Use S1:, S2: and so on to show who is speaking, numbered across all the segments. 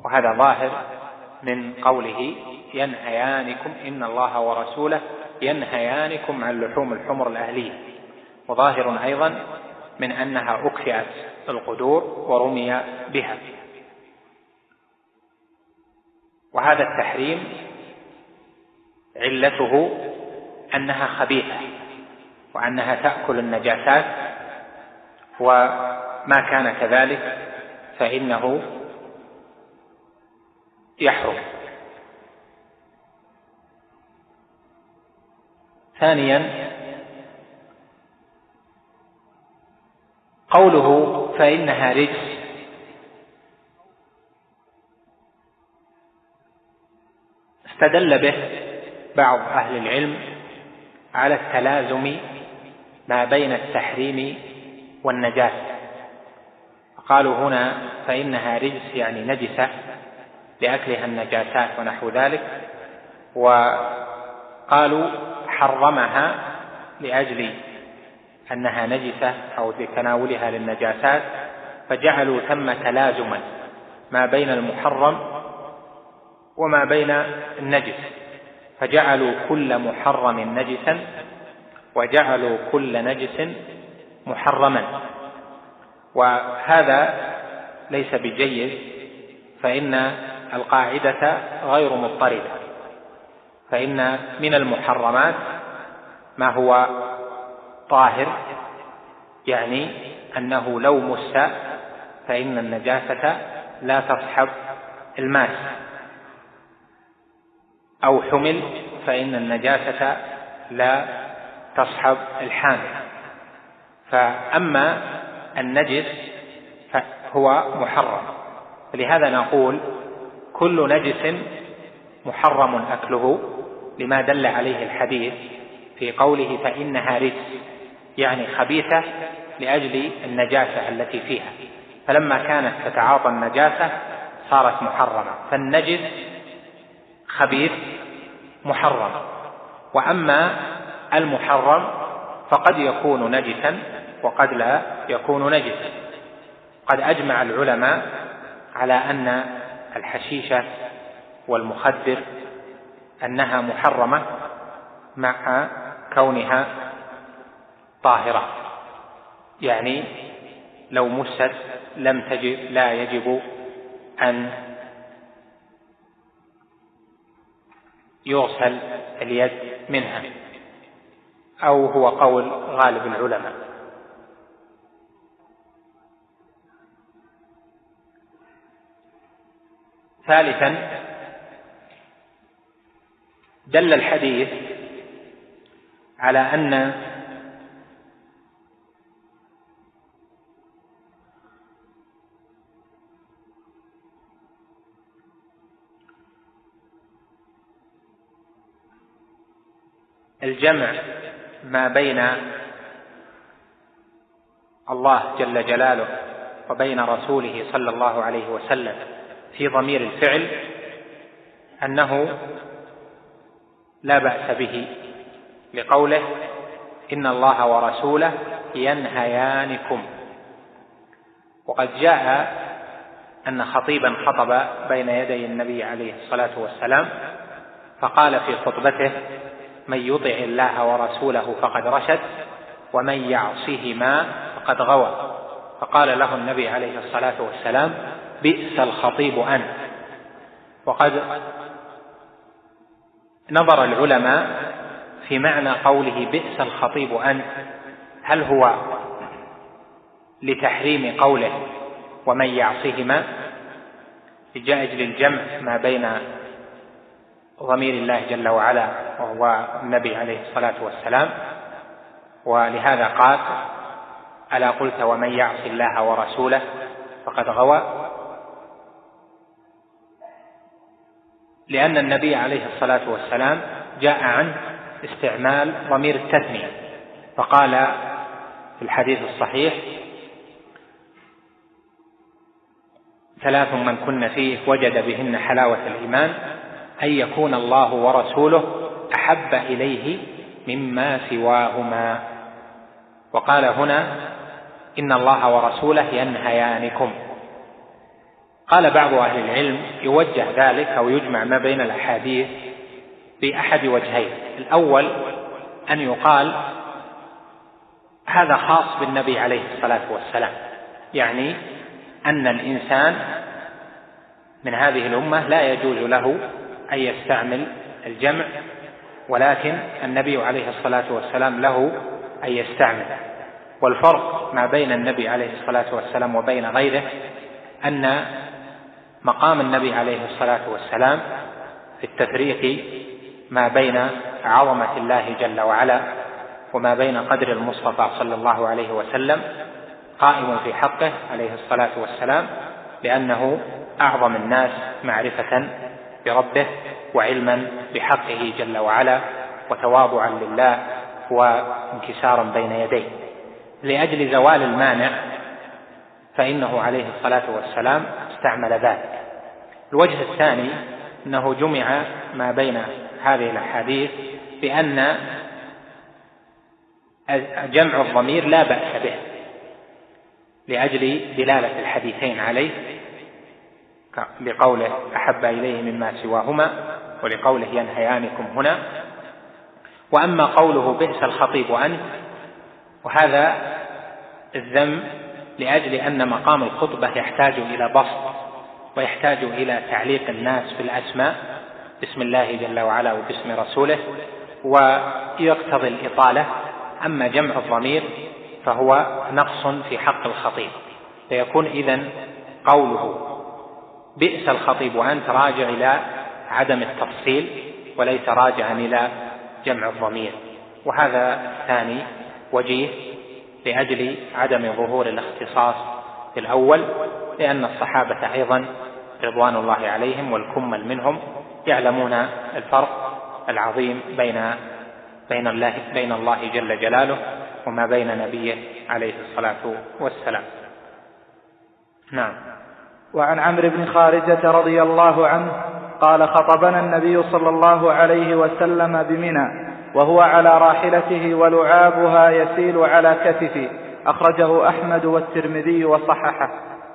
S1: وهذا ظاهر من قوله ينهيانكم إن الله ورسوله ينهيانكم عن لحوم الحمر الأهلية، وظاهر أيضا من أنها أكفئت القدور ورمي بها. وهذا التحريم علته أنها خبيثة وأنها تأكل النجاسات، وما كان كذلك فإنه يحرم. ثانيا قوله فإنها رجس، استدل به بعض أهل العلم على التلازم ما بين التحريم والنجاسة، قالوا هنا فإنها رجس يعني نجسة لأكلها النجاسات ونحو ذلك، وقالوا حرمها لأجل أنها نجسة أو لتناولها للنجاسات، فجعلوا ثم تلازما ما بين المحرم وما بين النجس، فجعلوا كل محرم نجسا وجعلوا كل نجس محرما، وهذا ليس بجيد، فإن القاعدة غير مضطردة، فإن من المحرمات ما هو طاهر، يعني أنه لو مس فإن النجاسة لا تصحب الماس، أو حمل فإن النجاسة لا تصحب الحامل. فأما النجس فهو محرم، فلهذا نقول كل نجس محرم أكله، لما دل عليه الحديث في قوله فإنها رجس، يعني خبيثة لأجل النجاسة التي فيها، فلما كانت تتعاطى النجاسة صارت محرمة، فالنجس خبيث محرم. وأما المحرم فقد يكون نجسا وقد لا يكون نجسا. قد أجمع العلماء على أن الحشيشة والمخدر أنها محرمة مع كونها طاهرة، يعني لو مست لا يجب أن يغسل اليد منها، أو هو قول غالب العلماء. ثالثا دل الحديث على أن الجمع ما بين الله جل جلاله وبين رسوله صلى الله عليه وسلم في ضمير الفعل أنه لا بأس به، لقوله إن الله ورسوله ينهيانكم. وقد جاء أن خطيبا خطب بين يدي النبي عليه الصلاة والسلام فقال في خطبته من يطع الله ورسوله فقد رشد ومن يعصهما فقد غوى، فقال له النبي عليه الصلاة والسلام بئس الخطيب أنت. وقد نظر العلماء في معنى قوله بئس الخطيب أنت، هل هو لتحريم قوله ومن يعصهما لأجل الجمع ما بين ضمير الله جل وعلا وهو النبي عليه الصلاة والسلام، ولهذا قال ألا قلت ومن يعص الله ورسوله فقد غوى، لأن النبي عليه الصلاة والسلام جاء عنه استعمال ضمير التثنية، فقال في الحديث الصحيح ثلاث من كن فيه وجد بهن حلاوة الإيمان أن يكون الله ورسوله أحب إليه مما سواهما. وقال هنا إن الله ورسوله ينهيانكم، قال بعض أهل العلم يوجه ذلك أو يجمع ما بين الأحاديث بأحد وجهين. الأول أن يقال هذا خاص بالنبي عليه الصلاة والسلام، يعني أن الإنسان من هذه الأمة لا يجوز له أن يستعمل الجمع، ولكن النبي عليه الصلاة والسلام له أن يستعمل. والفرق ما بين النبي عليه الصلاة والسلام وبين غيره أن مقام النبي عليه الصلاة والسلام في التفريق ما بين عظمة الله جل وعلا وما بين قدر المصطفى صلى الله عليه وسلم قائم في حقه عليه الصلاة والسلام، لأنه أعظم الناس معرفة بربه وعلما بحقه جل وعلا وتواضعا لله وانكسارا بين يديه. لأجل زوال المانع فإنه عليه الصلاة والسلام استعمل ذلك. الوجه الثاني أنه جمع ما بين هذه الأحاديث بأن جمع الضمير لا بأس به لأجل دلالة الحديثين عليه، لقوله أحب إليه مما سواهما ولقوله ينهيانكم هنا. وأما قوله بئس الخطيب أنت، وهذا الذم لأجل أن مقام الخطبة يحتاج إلى بسط ويحتاج إلى تعليق الناس في الأسماء باسم الله جل وعلا وباسم رسوله ويقتضي الإطالة. أما جمع الضمير فهو نقص في حق الخطيب، فيكون إذن قوله بئس الخطيب وأنت راجع إلى عدم التفصيل وليس راجعا إلى جمع الضمير. وهذا الثاني وجيه لأجل عدم ظهور الاختصاص في الأول، لأن الصحابة أيضا رضوان الله عليهم والكمل منهم يعلمون الفرق العظيم بين الله جل جلاله وما بين نبيه عليه الصلاة والسلام. نعم.
S2: وعن عمرو بن خارجة رضي الله عنه قال خطبنا النبي صلى الله عليه وسلم بمنى وهو على راحلته ولعابها يسيل على كتفه، أخرجه أحمد والترمذي وصححه.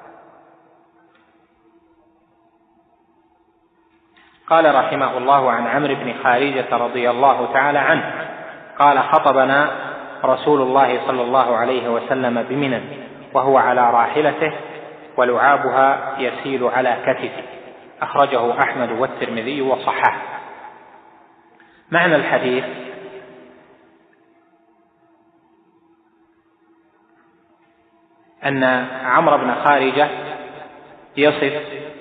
S1: قال رحمه الله عن عمرو بن خارجة رضي الله تعالى عنه قال خطبنا رسول الله صلى الله عليه وسلم بمنى وهو على راحلته ولعابها يسيل على كتفه، أخرجه أحمد والترمذي وصححه. معنى الحديث أن عمرو بن خارجة يصف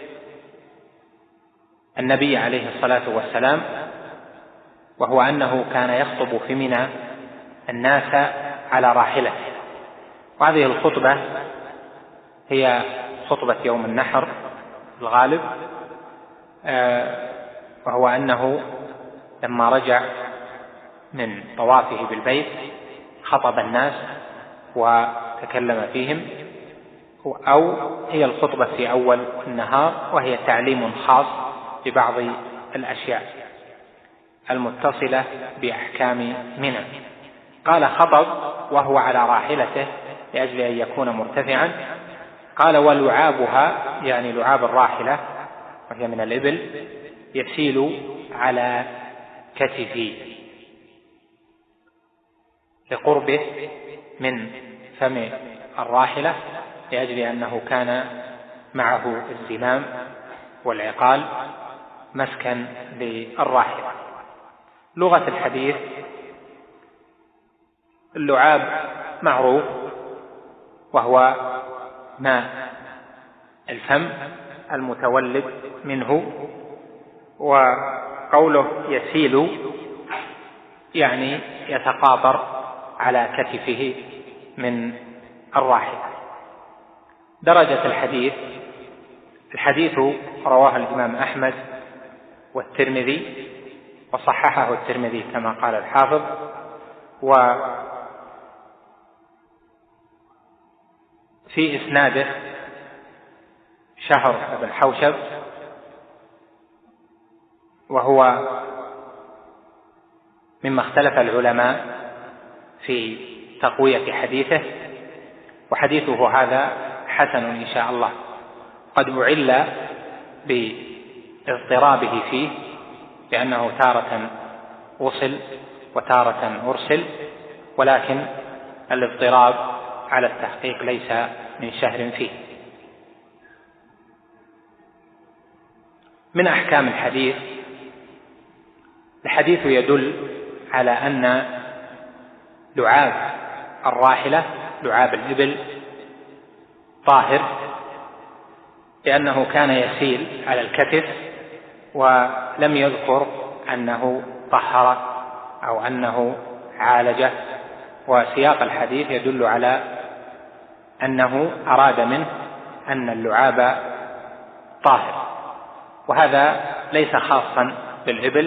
S1: النبي عليه الصلاة والسلام، وهو أنه كان يخطب في منى الناس على راحلته. وهذه الخطبة هي خطبة يوم النحر الغالب، وهو أنه لما رجع من طوافه بالبيت خطب الناس وتكلم فيهم، أو هي الخطبة في أول النهار وهي تعليم خاص ببعض الأشياء المتصلة بأحكام منى. قال خطب وهو على راحلته لأجل أن يكون مرتفعا. قال ولعابها يعني لعاب الراحلة وهي من الإبل يسيل على كتفي لقربه من فم الراحلة، لأجل أنه كان معه الزمام والعقال مسكا للراحلة. لغة الحديث اللعاب معروف وهو ماء الفم المتولد منه، وقوله يسيل يعني يتقاطر على كتفه من الراحلة. درجة الحديث رواه الإمام أحمد والترمذي وصححه الترمذي كما قال الحافظ، وفي إسناده شهر بن حوشب وهو مما اختلف العلماء في تقوية حديثه، وحديثه هذا حسن إن شاء الله. قد أعل باضطرابه فيه لأنه تارة وصل وتارة أرسل، ولكن الاضطراب على التحقيق ليس من شهر فيه. من أحكام الحديث يدل على أن لعاب الراحلة، لعاب الإبل، طاهر، لأنه كان يسيل على الكتف ولم يذكر أنه طهر أو أنه عالجه، وسياق الحديث يدل على أنه أراد منه أن اللعاب طاهر، وهذا ليس خاصا بالإبل،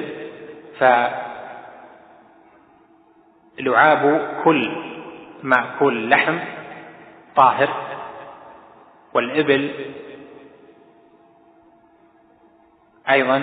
S1: فلعاب كل مأكول لحم طاهر، والإبل أيضا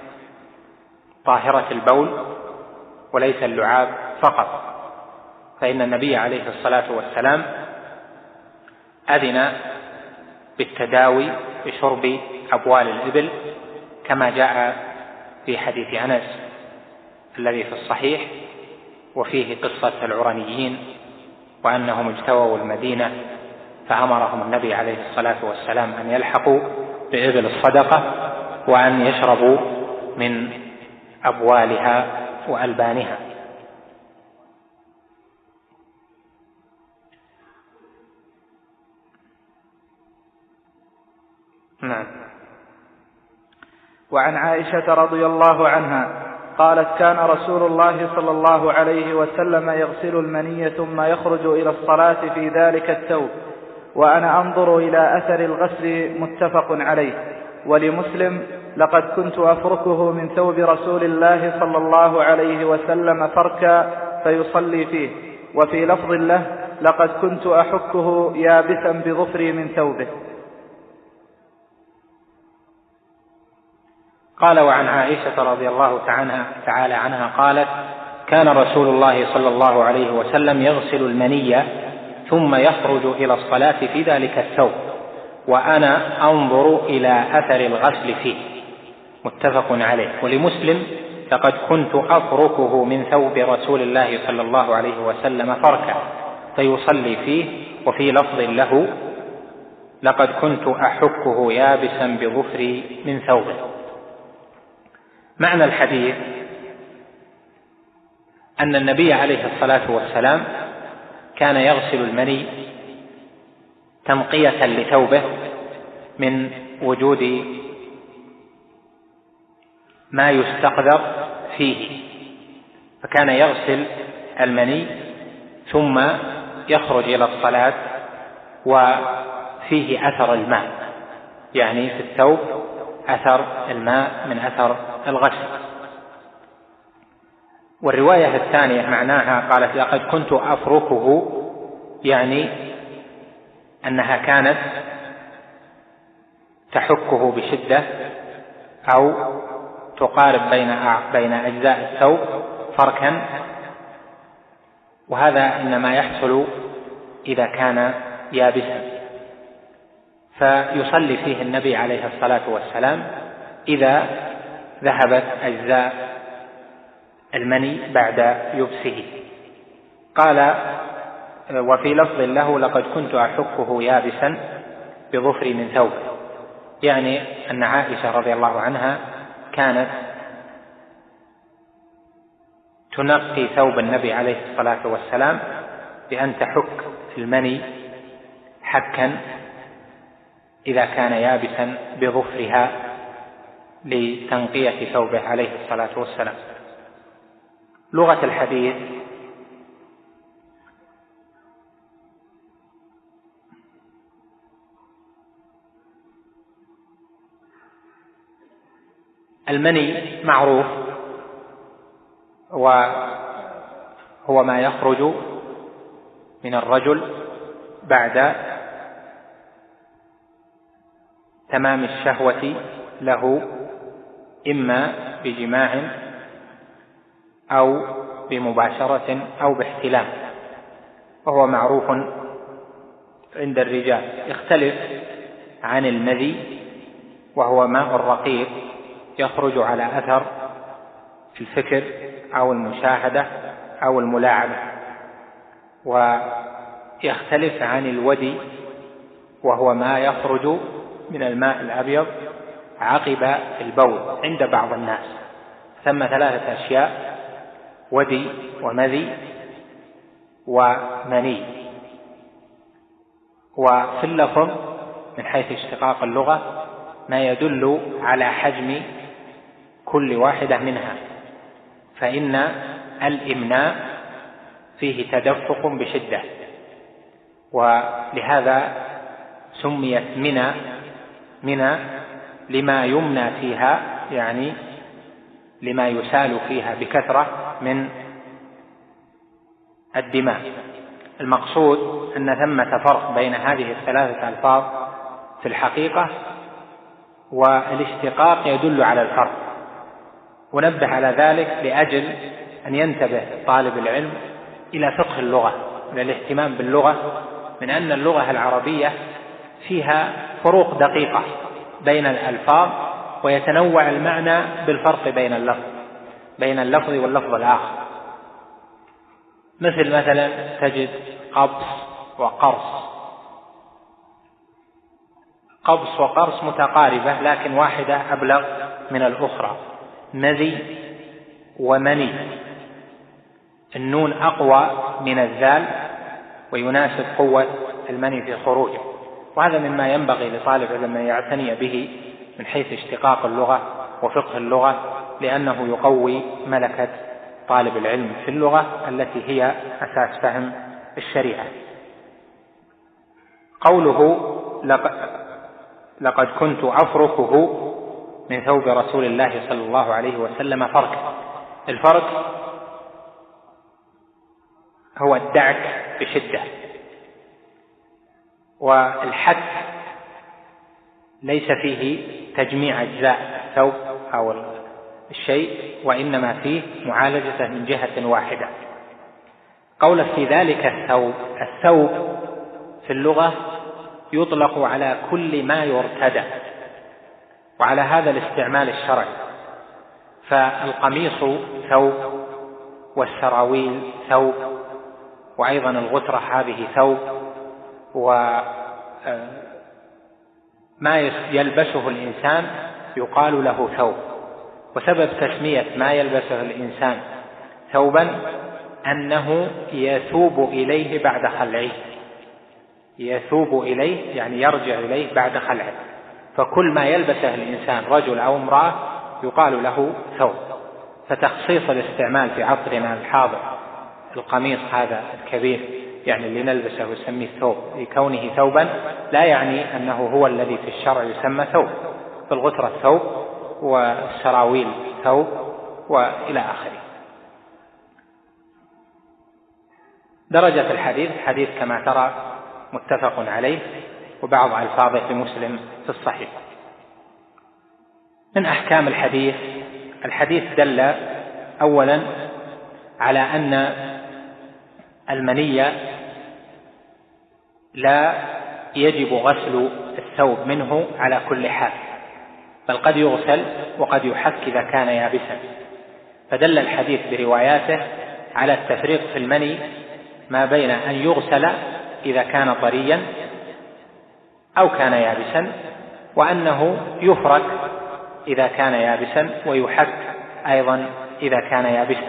S1: طاهرة البول وليس اللعاب فقط، فإن النبي عليه الصلاة والسلام أذن بالتداوي بشرب أبوال الإبل كما جاء في حديث أنس الذي في الصحيح وفيه قصة العرنيين وأنهم اجتووا المدينة فأمرهم النبي عليه الصلاة والسلام أن يلحقوا بإبل الصدقة وأن يشربوا من أبوالها وألبانها.
S2: نعم. وعن عائشة رضي الله عنها قالت: كان رسول الله صلى الله عليه وسلم يغسل المني ثم يخرج إلى الصلاة في ذلك الثوب، وأنا أنظر إلى أثر الغسل، متفق عليه. ولمسلم: لقد كنت أفركه من ثوب رسول الله صلى الله عليه وسلم فركا فيصلي فيه. وفي لفظ له: لقد كنت أحكه يابسا بظفري من ثوبه.
S1: قال: وعن عائشة رضي الله تعالى عنها قالت: كان رسول الله صلى الله عليه وسلم يغسل المني ثم يخرج إلى الصلاة في ذلك الثوب، وأنا أنظر إلى أثر الغسل فيه، متفق عليه. ولمسلم: لقد كنت أفركه من ثوب رسول الله صلى الله عليه وسلم فركا فيصلي فيه. وفي لفظ له: لقد كنت أحكه يابسا بظفري من ثوبه. معنى الحديث أن النبي عليه الصلاة والسلام كان يغسل المني تنقية لثوبه من وجود ما يستقذر فيه، فكان يغسل المني ثم يخرج إلى الصلاة وفيه أثر الماء، يعني في الثوب أثر الماء من أثر الغسل. والرواية الثانية معناها قالت: لقد كنت أفركه، يعني أنها كانت تحكه بشدة أو تقارب بين أجزاء الثوب فركا، وهذا إنما يحصل إذا كان يابسا، فيصلي فيه النبي عليه الصلاة والسلام إذا ذهبت أجزاء المني بعد يبسه. قال: وفي لفظ له: لقد كنت أحكه يابسا بظفري من ثوب، يعني أن عائشة رضي الله عنها كانت تنقي ثوب النبي عليه الصلاة والسلام بأن تحك المني حكا إذا كان يابسا بظفرها لتنقية ثوبه عليه الصلاة والسلام. لغة الحديث: المني معروف وهو ما يخرج من الرجل بعد تمام الشهوة له، إما بجماع أو بمباشرة أو باحتلام، وهو معروف عند الرجال. يختلف عن المذي وهو ماء رقيق يخرج على أثر الفكر أو المشاهدة أو الملاعبة، ويختلف عن الودي وهو ما يخرج من الماء الأبيض عقب البول عند بعض الناس. ثم 3 أشياء: ودي ومذي ومني. وفي اللفظ من حيث اشتقاق اللغة ما يدل على حجم كل واحدة منها، فإن الإمناء فيه تدفق بشدة، ولهذا سميت منى لما يمنى فيها، يعني لما يسال فيها بكثرة من الدماء. المقصود أن ثمة فرق بين هذه 3 ألفاظ في الحقيقة، والاشتقاق يدل على الفرق. ونبه على ذلك لأجل أن ينتبه طالب العلم إلى فقه اللغة، إلى الاهتمام باللغة، من أن اللغة العربية فيها فروق دقيقة بين الألفاظ، ويتنوع المعنى بالفرق بين اللفظ واللفظ الآخر. مثلا تجد قبص وقرص. قبص وقرص متقاربة لكن واحدة أبلغ من الأخرى. مذي ومني، النون أقوى من الذال ويناسب قوة المني في خروجه، وهذا مما ينبغي لطالب العلم أن يعتني به من حيث اشتقاق اللغة وفقه اللغة، لأنه يقوي ملكة طالب العلم في اللغة التي هي أساس فهم الشريعة. قوله لقد كنت أفركه من ثوب رسول الله صلى الله عليه وسلم فركا. الفرك هو الدعك بشدة، والحك ليس فيه تجميع أجزاء الثوب أو الشيء، وإنما فيه معالجته من جهة واحدة. قول في ذلك الثوب في اللغة يطلق على كل ما يرتدى، وعلى هذا الاستعمال الشرعي، فالقميص ثوب، والسراويل ثوب، وأيضا الغترة هذه ثوب، وما يلبسه الإنسان يقال له ثوب. وسبب تسمية ما يلبسه الإنسان ثوبا أنه يثوب إليه بعد خلعه، يثوب إليه يعني يرجع إليه بعد خلعه، فكل ما يلبسه الإنسان رجل أو امرأة يقال له ثوب. فتخصيص الاستعمال في عصرنا الحاضر القميص هذا الكبير يعني اللي نلبسه يسميه ثوب لكونه ثوبا، لا يعني أنه هو الذي في الشرع يسمى ثوب. فالغترة ثوب، والسراويل ثوب، وإلى آخره. درجة الحديث كما ترى متفق عليه، وبعض ألفاظه في مسلم في الصحيح. من أحكام الحديث دل أولا على أن المني لا يجب غسل الثوب منه على كل حال، بل قد يغسل وقد يحك إذا كان يابسا. فدل الحديث برواياته على التفريق في المني ما بين أن يغسل إذا كان طريا أو كان يابسا، وأنه يفرك إذا كان يابسا ويحك أيضا إذا كان يابسا.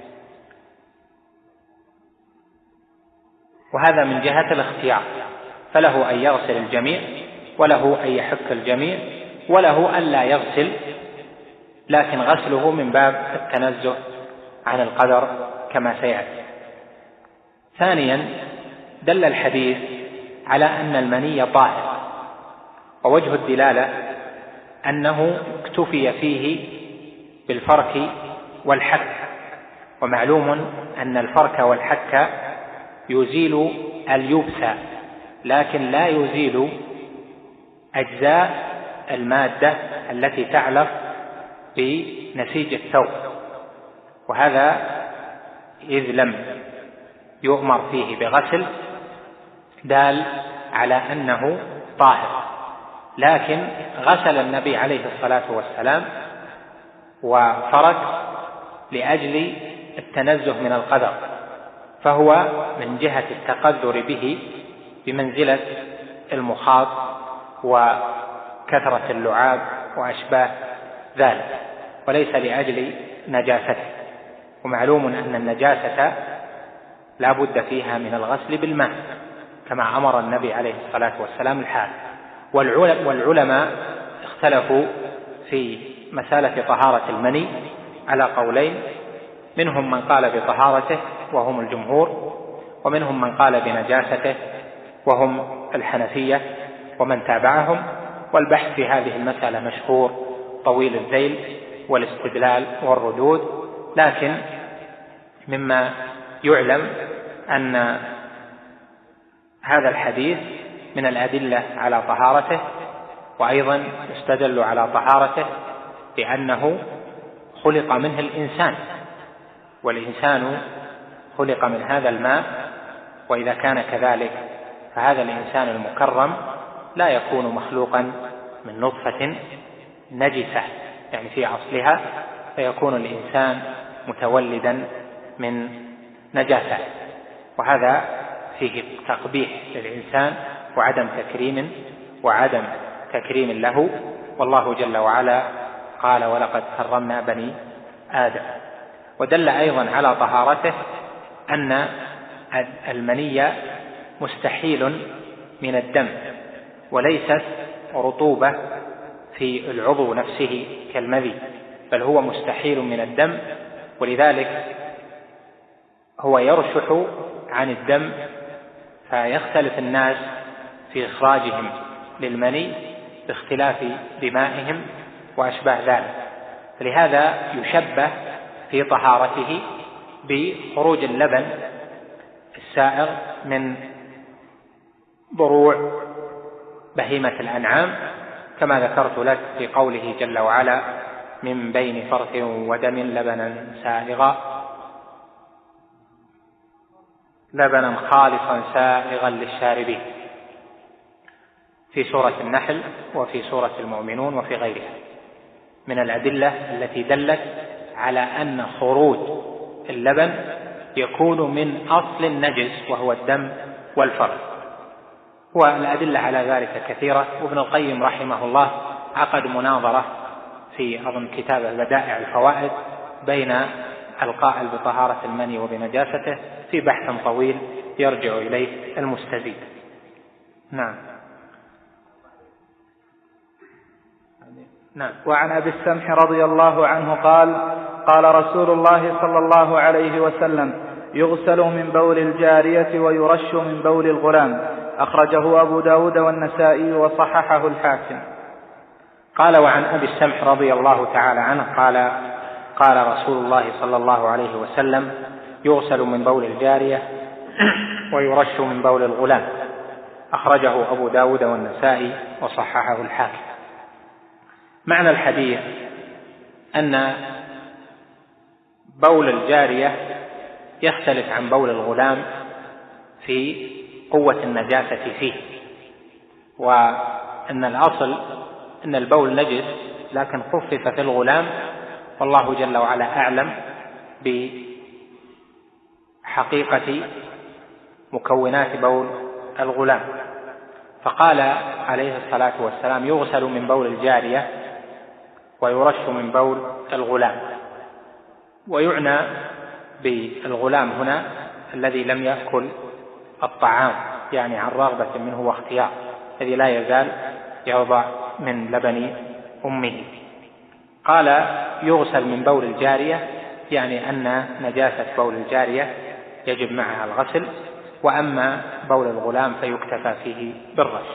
S1: وهذا من جهة الاختيار، فله أن يغسل الجميع، وله أن يحك الجميع، وله أن لا يغسل، لكن غسله من باب التنزه عن القدر كما سيأتي. ثانيا دل الحديث على أن المني طاهر، ووجه الدلالة أنه اكتفي فيه بالفرك والحك، ومعلوم أن الفرك والحك يزيل اليبس لكن لا يزيل أجزاء المادة التي تعلق بنسيج الثوب، وهذا إذ لم يؤمر فيه بغسل دال على أنه طاهر. لكن غسل النبي عليه الصلاة والسلام وفرك لأجل التنزه من القدر، فهو من جهة التقدر به بمنزلة المخاط وكثرة اللعاب وأشباه ذلك، وليس لأجل نجاسته. ومعلوم أن النجاسة لا بد فيها من الغسل بالماء كما أمر النبي عليه الصلاة والسلام الحال. والعلماء اختلفوا في مسألة طهارة المني على قولين، منهم من قال بطهارته وهم الجمهور، ومنهم من قال بنجاسته وهم الحنفية ومن تابعهم. والبحث في هذه المسألة مشهور طويل الذيل والاستدلال والردود، لكن مما يعلم أن هذا الحديث من الأدلة على طهارته، وأيضا يستدل على طهارته لأنه خلق منه الإنسان، والإنسان خلق من هذا الماء، وإذا كان كذلك فهذا الإنسان المكرم لا يكون مخلوقا من نطفة نجسة يعني في أصلها، فيكون الإنسان متولدا من نجاسة، وهذا فيه تقبيح للإنسان وعدم تكريم له. والله جل وعلا قال: ولقد كرمنا بني آدم. ودل أيضا على طهارته أن المني مستحيل من الدم، وليست رطوبة في العضو نفسه كالمذي، بل هو مستحيل من الدم، ولذلك هو يرشح عن الدم، فيختلف الناس في إخراجهم للمني باختلاف دمائهم وأشباه ذلك، فلهذا يشبه في طهارته بخروج اللبن السائغ من ضروع بهيمة الأنعام، كما ذكرت لك في قوله جل وعلا: من بين فرث ودم لبنا سائغا، لبنا خالصا سائغا للشاربين، في سورة النحل وفي سورة المؤمنون وفي غيرها من الأدلة التي دلت على أن خروج اللبن يكون من أصل النجس وهو الدم والفرث. والأدلة على ذلك كثيرة، وابن القيم رحمه الله عقد مناظرة في أظن كتابه بدائع الفوائد بين القائل بطهارة المني وبنجاسته في بحث طويل يرجع إليه المستزيد. نعم.
S2: وعن أبي السمح رضي الله عنه قال: قال رسول الله صلى الله عليه وسلم: يغسل من بول الجارية ويرش من بول الغلام. أخرجه أبو داود والنسائي وصححه الحاكم.
S1: قال: وعن أبي السمح رضي الله تعالى عنه قال: قال رسول الله صلى الله عليه وسلم: يغسل من بول الجارية ويرش من بول الغلام. أخرجه أبو داود والنسائي وصححه الحاكم. معنى الحديث أن بول الجارية يختلف عن بول الغلام في قوة النجاسة فيه، وأن الأصل أن البول نجس لكن خفف في الغلام، والله جل وعلا أعلم بحقيقة مكونات بول الغلام. فقال عليه الصلاة والسلام: يغسل من بول الجارية ويرش من بول الغلام. ويعنى بالغلام هنا الذي لم يأكل الطعام، يعني عن رغبة منه واختيار، الذي لا يزال يرضع من لبن أمه. قال: يغسل من بول الجارية، يعني أن نجاسة بول الجارية يجب معها الغسل، وأما بول الغلام فيكتفى فيه بالرش.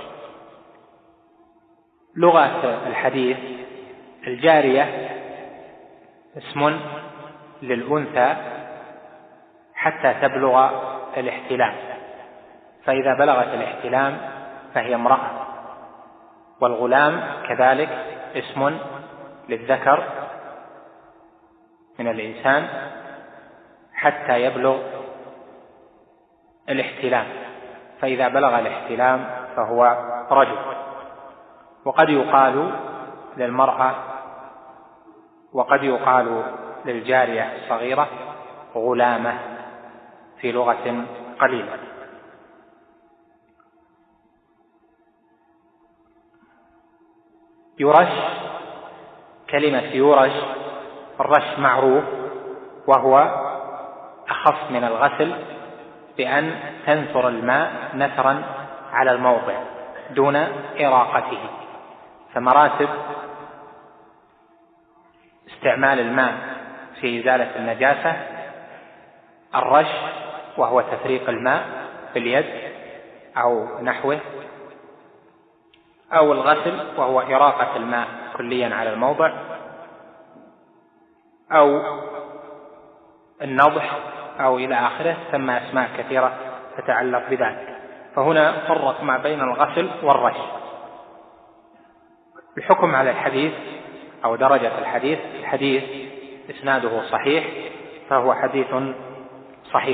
S1: لغة الحديث: الجارية اسم للأنثى حتى تبلغ الاحتلام، فإذا بلغت الاحتلام فهي امرأة. والغلام كذلك اسم للذكر من الإنسان حتى يبلغ الاحتلام، فإذا بلغ الاحتلام فهو رجل. وقد يقال للمرأة وقد يقال للجارية الصغيرة غلامة في لغة قليلة. يرش، كلمة يرش، الرش معروف وهو أخف من الغسل بأن تنثر الماء نثرا على الموضع دون إراقته. فمراتب استعمال الماء في إزالة النجاسة: الرش وهو تفريق الماء باليد أو نحوه، أو الغسل وهو إراقة الماء كليا على الموضع، أو النضح، أو إلى آخره، ثم أسماء كثيرة تتعلق بذلك. فهنا فرق ما بين الغسل والرش. الحكم على الحديث أو درجة الحديث: الحديث إسناده صحيح، فهو حديث صحيح.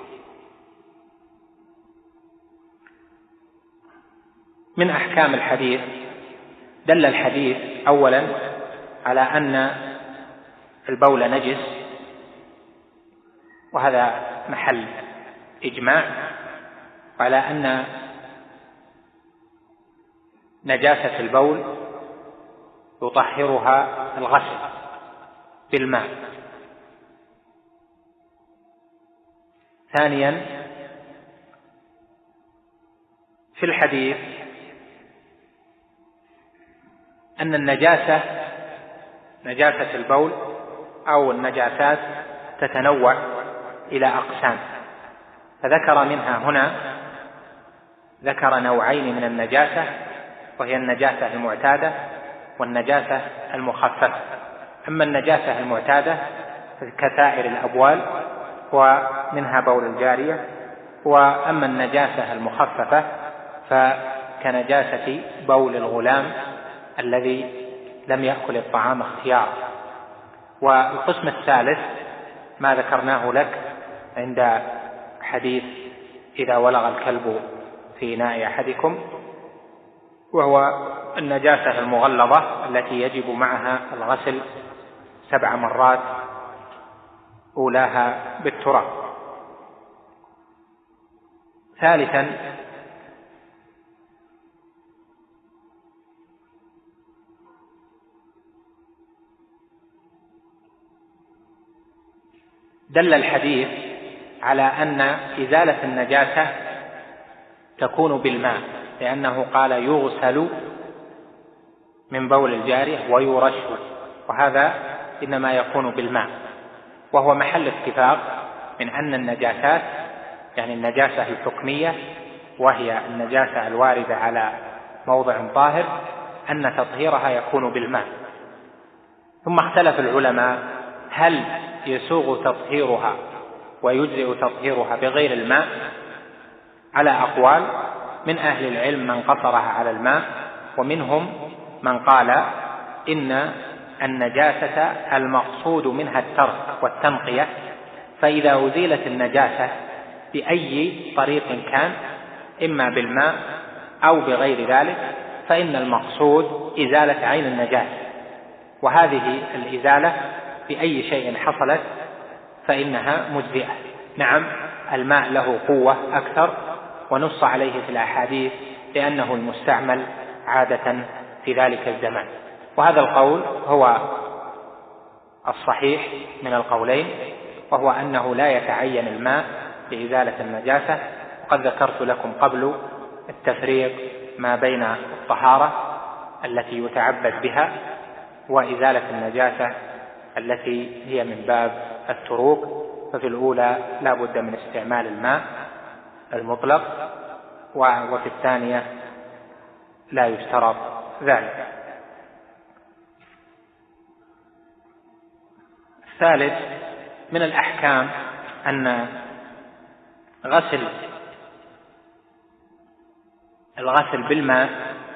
S1: من أحكام الحديث: دل الحديث أولا على أن البول نجس، وهذا محل إجماع، وعلى أن نجاسة البول يطهرها الغسل بالماء. ثانيا، في الحديث أن النجاسة، نجاسة البول أو النجاسات، تتنوع إلى أقسام، فذكر منها هنا، ذكر نوعين من النجاسة، وهي النجاسة المعتادة والنجاسة المخففة. أما النجاسة المعتادة كسائر الأبوال ومنها بول الجارية، وأما النجاسة المخففة فكنجاسة بول الغلام الذي لم يأكل الطعام اختيارا. والقسم الثالث ما ذكرناه لك عند حديث إذا ولغ الكلب في إناء أحدكم، وهو النجاسة المغلظة التي يجب معها الغسل 7 مرات، أولاها بالتراب. ثالثا، دل الحديث على أن إزالة النجاسة تكون بالماء، لأنه قال يغسل من بول الجارية ويرش، وهذا إنما يكون بالماء. وهو محل اتفاق من أن النجاسات، يعني النجاسة الحكمية وهي النجاسة الواردة على موضع طاهر، أن تطهيرها يكون بالماء. ثم اختلف العلماء هل يسوغ تطهيرها ويجزئ تطهيرها بغير الماء؟ على أقوال، من أهل العلم من قصرها على الماء، ومنهم من قال إن النجاسة المقصود منها الترك والتنقية، فإذا أزيلت النجاسة بأي طريق كان، إما بالماء أو بغير ذلك، فإن المقصود إزالة عين النجاسة، وهذه الإزالة بأي شيء حصلت فإنها مجزئة. نعم، الماء له قوة أكثر، ونص عليه في الأحاديث لأنه المستعمل عادة في ذلك الزمان، وهذا القول هو الصحيح من القولين، وهو أنه لا يتعين الماء لإزالة النجاسة. وقد ذكرت لكم قبل التفريق ما بين الطهارة التي يتعبد بها وإزالة النجاسة التي هي من باب التروك. ففي الأولى لا بد من استعمال الماء المطلق، وفي الثانية لا يشترط ذلك. الثالث من الأحكام أن الغسل بالماء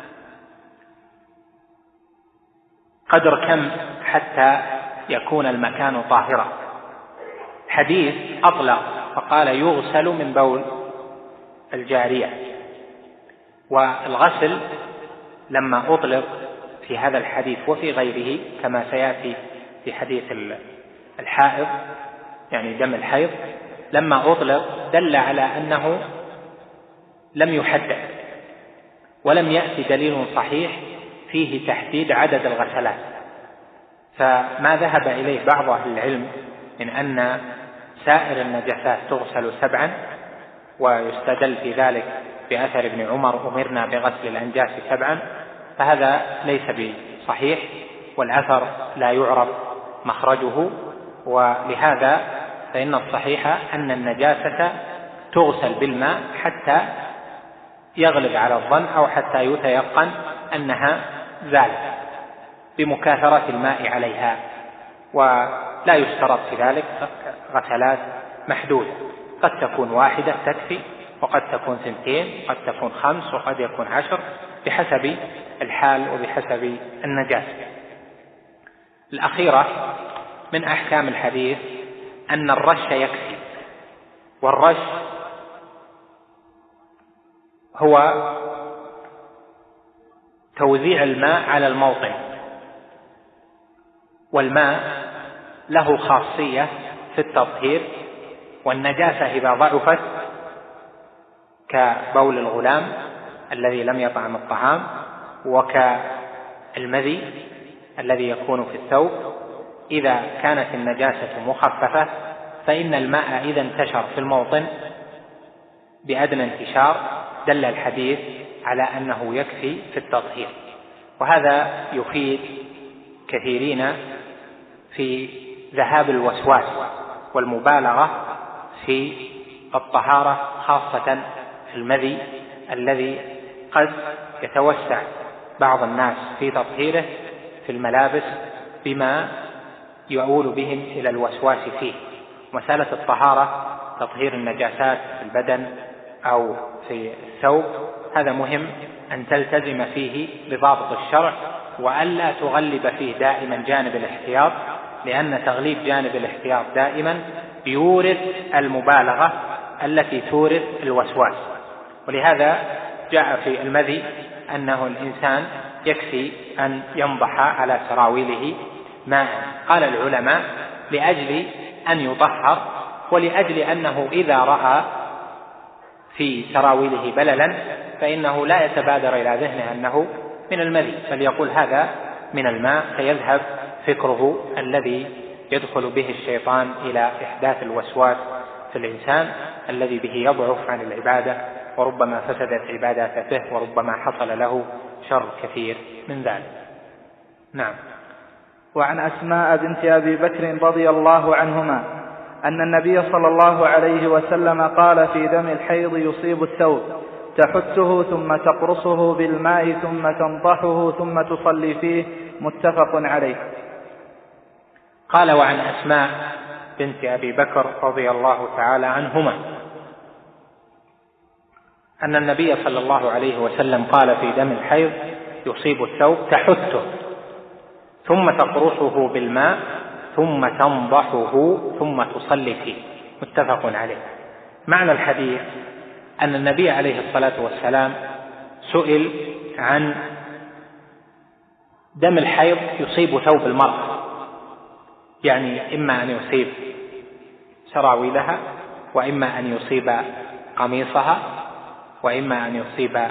S1: قدر كم حتى يكون المكان طاهرا. حديث أطلق فقال يغسل من بول الجارية، والغسل لما أطلق في هذا الحديث وفي غيره كما سيأتي في حديث الحائض يعني دم الحيض، لما أطلق دل على أنه لم يحدد ولم يأتي دليل صحيح فيه تحديد عدد الغسلات. فما ذهب إليه بعض أهل العلم من أن سائر النجاسات تغسل 7 ويستدل في ذلك بأثر ابن عمر أمرنا بغسل الأنجاس 7، فهذا ليس بصحيح والأثر لا يعرف مخرجه، ولهذا فإن الصحيح أن النجاسة تغسل بالماء حتى يغلب على الظن أو حتى يتيقن أنها زالت بمكاثرة الماء عليها، ولا يشترط في ذلك غسلات محدودة، قد تكون 1 تكفي وقد تكون 2 قد تكون 5 وقد يكون 10 بحسب الحال وبحسب النجاسة. الأخيرة من أحكام الحديث أن الرش يكفي، والرش هو توزيع الماء على الموطن، والماء له خاصية في التطهير، والنجاسة إذا ضعفت كبول الغلام الذي لم يطعم الطعام وكالمذي الذي يكون في الثوب، إذا كانت النجاسة مخففة فإن الماء إذا انتشر في الموطن بأدنى انتشار دل الحديث على أنه يكفي في التطهير. وهذا يفيد كثيرين في ذهاب الوسواس والمبالغة في الطهارة، خاصة المذي الذي قد يتوسع بعض الناس في تطهيره في الملابس بما يؤول بهم إلى الوسواس فيه. مسألة الطهارة تطهير النجاسات في البدن أو في الثوب هذا مهم أن تلتزم فيه بضابط الشرع، وألا تغلب فيه دائما جانب الاحتياط، لأن تغليب جانب الاحتياط دائما يورث المبالغة التي تورث الوسواس. ولهذا جاء في المذي أنه الإنسان يكفي أن ينضح على سراويله ماء. قال العلماء لأجل أن يطهر، ولأجل أنه إذا رأى في سراويله بللا فإنه لا يتبادر إلى ذهنه أنه من المذي، بل يقول هذا من الماء، فيذهب فكره الذي يدخل به الشيطان إلى إحداث الوسواس في الإنسان الذي به يضعف عن العبادة، وربما فسدت عباداته به، وربما حصل له شر كثير من ذلك. نعم.
S2: وعن أسماء بنت أبي بكر رضي الله عنهما أن النبي صلى الله عليه وسلم قال في دم الحيض يصيب الثوب تحته ثم تقرصه بالماء ثم تنضحه ثم تصلي فيه، متفق عليه.
S1: قال وعن أسماء بنت أبي بكر رضي الله تعالى عنهما أن النبي صلى الله عليه وسلم قال في دم الحيض يصيب الثوب تحته ثم تقرصه بالماء ثم تنضحه ثم تصلي فيه، متفق عليه. معنى الحديث أن النبي عليه الصلاة والسلام سئل عن دم الحيض يصيب ثوب المرأة، يعني إما أن يصيب سراويلها، وإما أن يصيب قميصها، وإما أن يصيب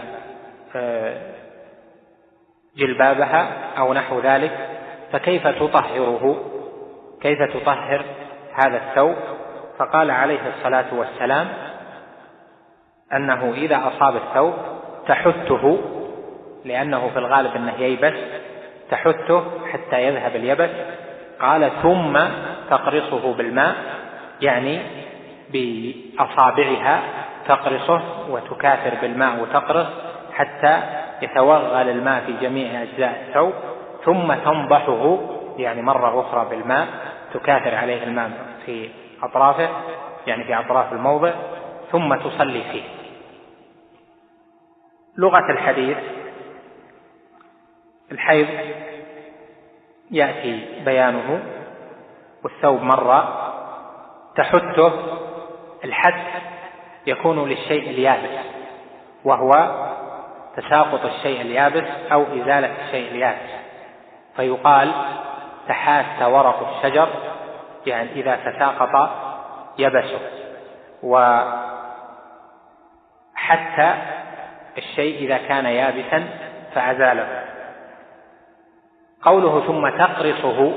S1: جلبابها أو نحو ذلك، فكيف تطهره؟ كيف تطهر هذا الثوب؟ فقال عليه الصلاة والسلام أنه إذا أصاب الثوب تحته، لأنه في الغالب أنه ييبس، تحته حتى يذهب اليبس. قال ثم تقرصه بالماء، يعني بأصابعها تقرصه وتكاثر بالماء وتقرص حتى يتوغل الماء في جميع أجزاء الثوب، ثم تنضحه، يعني مرة أخرى بالماء تكاثر عليه الماء في أطرافه، يعني في أطراف الموضع، ثم تصلي فيه. لغة الحديث الحيض يأتي بيانه، والثوب مرة تحته. الحت يكون للشيء اليابس، وهو تساقط الشيء اليابس أو إزالة الشيء اليابس، فيقال تحاس ورق الشجر، يعني إذا تساقط يبسه. وحتى الشيء إذا كان يابسا فأزاله. قوله ثم تقرصه،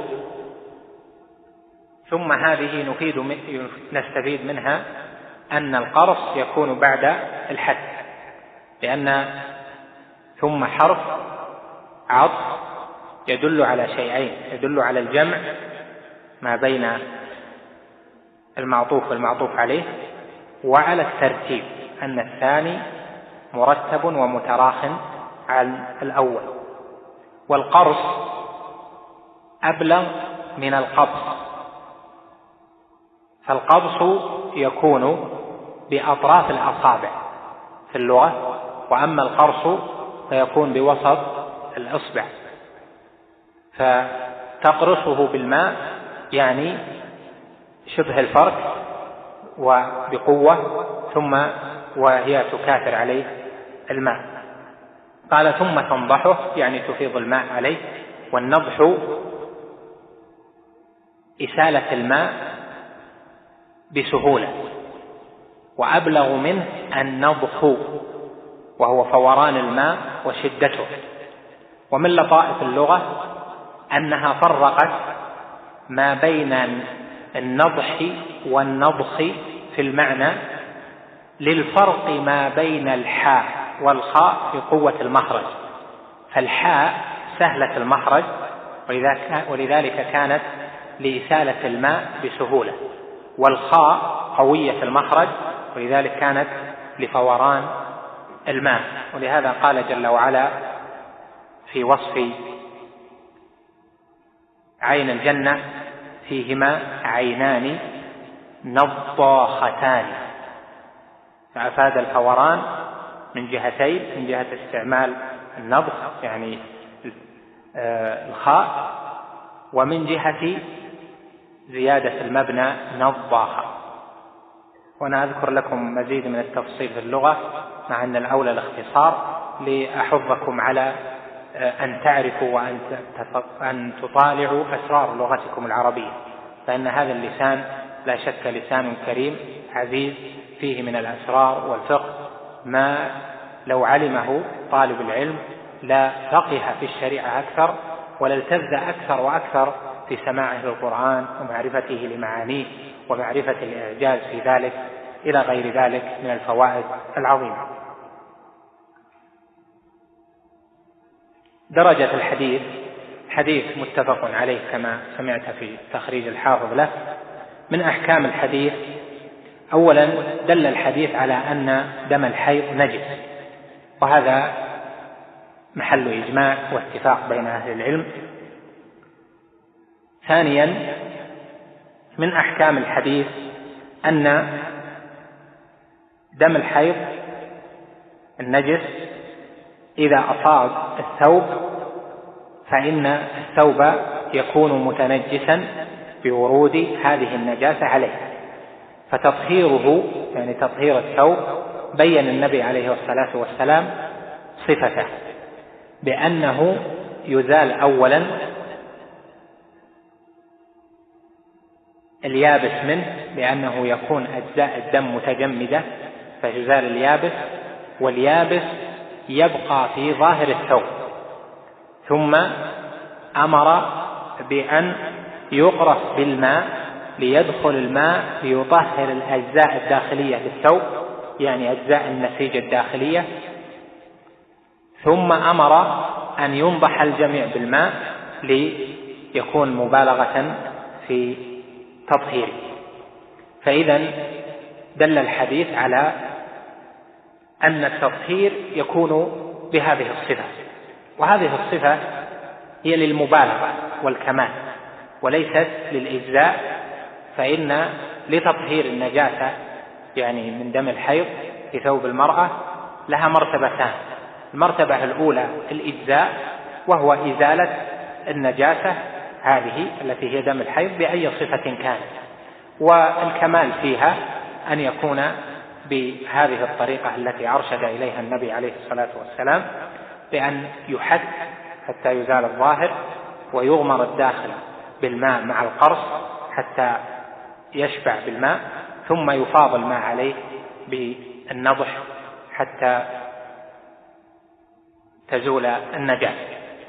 S1: ثم هذه نستفيد منها أن القرص يكون بعد الحد، لأن ثم حرف عطف يدل على شيئين، يدل على الجمع ما بين المعطوف والمعطوف عليه، وعلى الترتيب أن الثاني مرتب ومتراخ عن الأول. والقرص أبلغ من القبص، فالقبص يكون بأطراف الأصابع في اللغة، وأما القرص فيكون بوسط الإصبع. فتقرصه بالماء يعني شبه الفرك وبقوة، ثم وهي تكاثر عليه الماء. قال ثم تنضحه يعني تفيض الماء عليه. والنضح إسالة الماء بسهولة، وأبلغ منه النضح وهو فوران الماء وشدته. ومن لطائف اللغة أنها فرقت ما بين النضح والنضخ في المعنى للفرق ما بين الحاء والخاء في قوة المخرج، فالحاء سهلة المخرج ولذلك كانت لإسالة الماء بسهولة، والخاء قوية المخرج ولذلك كانت لفوران الماء. ولهذا قال جل وعلا في وصف عين الجنة فيهما عينان نضاختان، فأفاد الفوران من جهتين، من جهة استعمال النضخ يعني الخاء، ومن جهة زيادة المبنى نضاخة. وأنا أذكر لكم مزيد من التفصيل في اللغة مع أن الأولى الاختصار لأحضكم على أن تعرفوا وأن تطالعوا أسرار لغتكم العربية، فإن هذا اللسان لا شك لسان كريم عزيز فيه من الأسرار والفقه ما لو علمه طالب العلم لا فقه في الشريعة أكثر، ولا التذ أكثر وأكثر في سماعه للقرآن ومعرفته لمعانيه ومعرفة الإعجاز في ذلك إلى غير ذلك من الفوائد العظيمة. درجة الحديث حديث متفق عليه كما سمعت في تخريج الحافظ له. من أحكام الحديث: أولا دل الحديث على أن دم الحيض نجس، وهذا محل إجماع واتفاق بين أهل العلم. ثانيا من أحكام الحديث أن دم الحيض النجس إذا أصاب الثوب فإن الثوب يكون متنجسا بورود هذه النجاسة عليه، فتطهيره يعني تطهير الثوب بين النبي عليه الصلاة والسلام صفته بأنه يزال أولا اليابس منه، لأنه يكون أجزاء الدم متجمدة فيزال اليابس، واليابس يبقى في ظاهر الثوب. ثم أمر بأن يقرص بالماء ليدخل الماء ليطهر الأجزاء الداخلية للثوب يعني أجزاء النسيج الداخلية. ثم أمر أن ينضح الجميع بالماء ليكون مبالغة في تطهيره. فإذا دل الحديث على أن التطهير يكون بهذه الصفة، وهذه الصفة هي للمبالغة والكمال وليست للإجزاء، فإن لتطهير النجاسة يعني من دم الحيض في ثوب المرأة لها مرتبتان: المرتبة الأولى الإجزاء وهو إزالة النجاسة هذه التي هي دم الحيض بأي صفة كانت، والكمال فيها أن يكون بهذه الطريقة التي أرشد إليها النبي عليه الصلاة والسلام، بأن يحد حتى يزال الظاهر، ويغمر الداخل بالماء مع القرص حتى يشبع بالماء، ثم يفاض الماء عليه بالنضح حتى تزول النجاسة.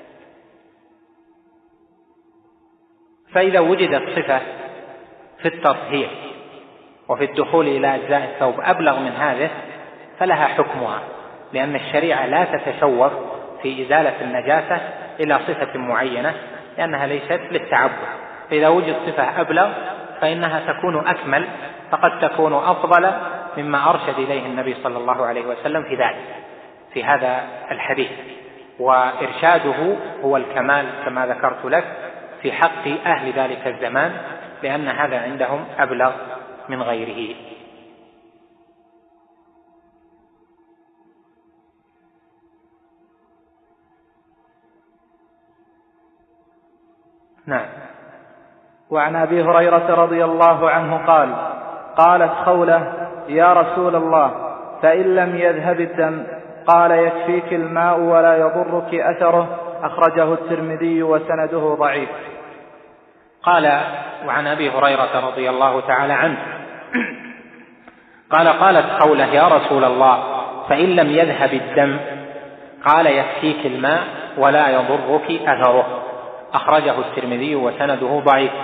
S1: فإذا وجدت صفة في التطهير وفي الدخول إلى أجزاء الثوب أبلغ من هذه فلها حكمها، لأن الشريعة لا تتشوف في إزالة النجاسة إلى صفة معينة، لأنها ليست للتعبد. فإذا وجد صفة أبلغ فإنها تكون أكمل، فقد تكون أفضل مما أرشد إليه النبي صلى الله عليه وسلم في ذلك في هذا الحديث. وإرشاده هو الكمال كما ذكرت لك في حق أهل ذلك الزمان، لأن هذا عندهم أبلغ من غيره. نعم.
S2: وعن أبي هريرة رضي الله عنه قال: قالت خولة: يا رسول الله، فإن لم يذهب الدم؟ قال: يكفيك الماء ولا يضرك أثره. أخرجه الترمذي وسنده ضعيف.
S1: قال: وعن أبي هريرة رضي الله تعالى عنه قال: قالت خولة: يا رسول الله، فإن لم يذهب الدم؟ قال: يكفيك الماء ولا يضرك أثره. أخرجه الترمذي وسنده ضعيف.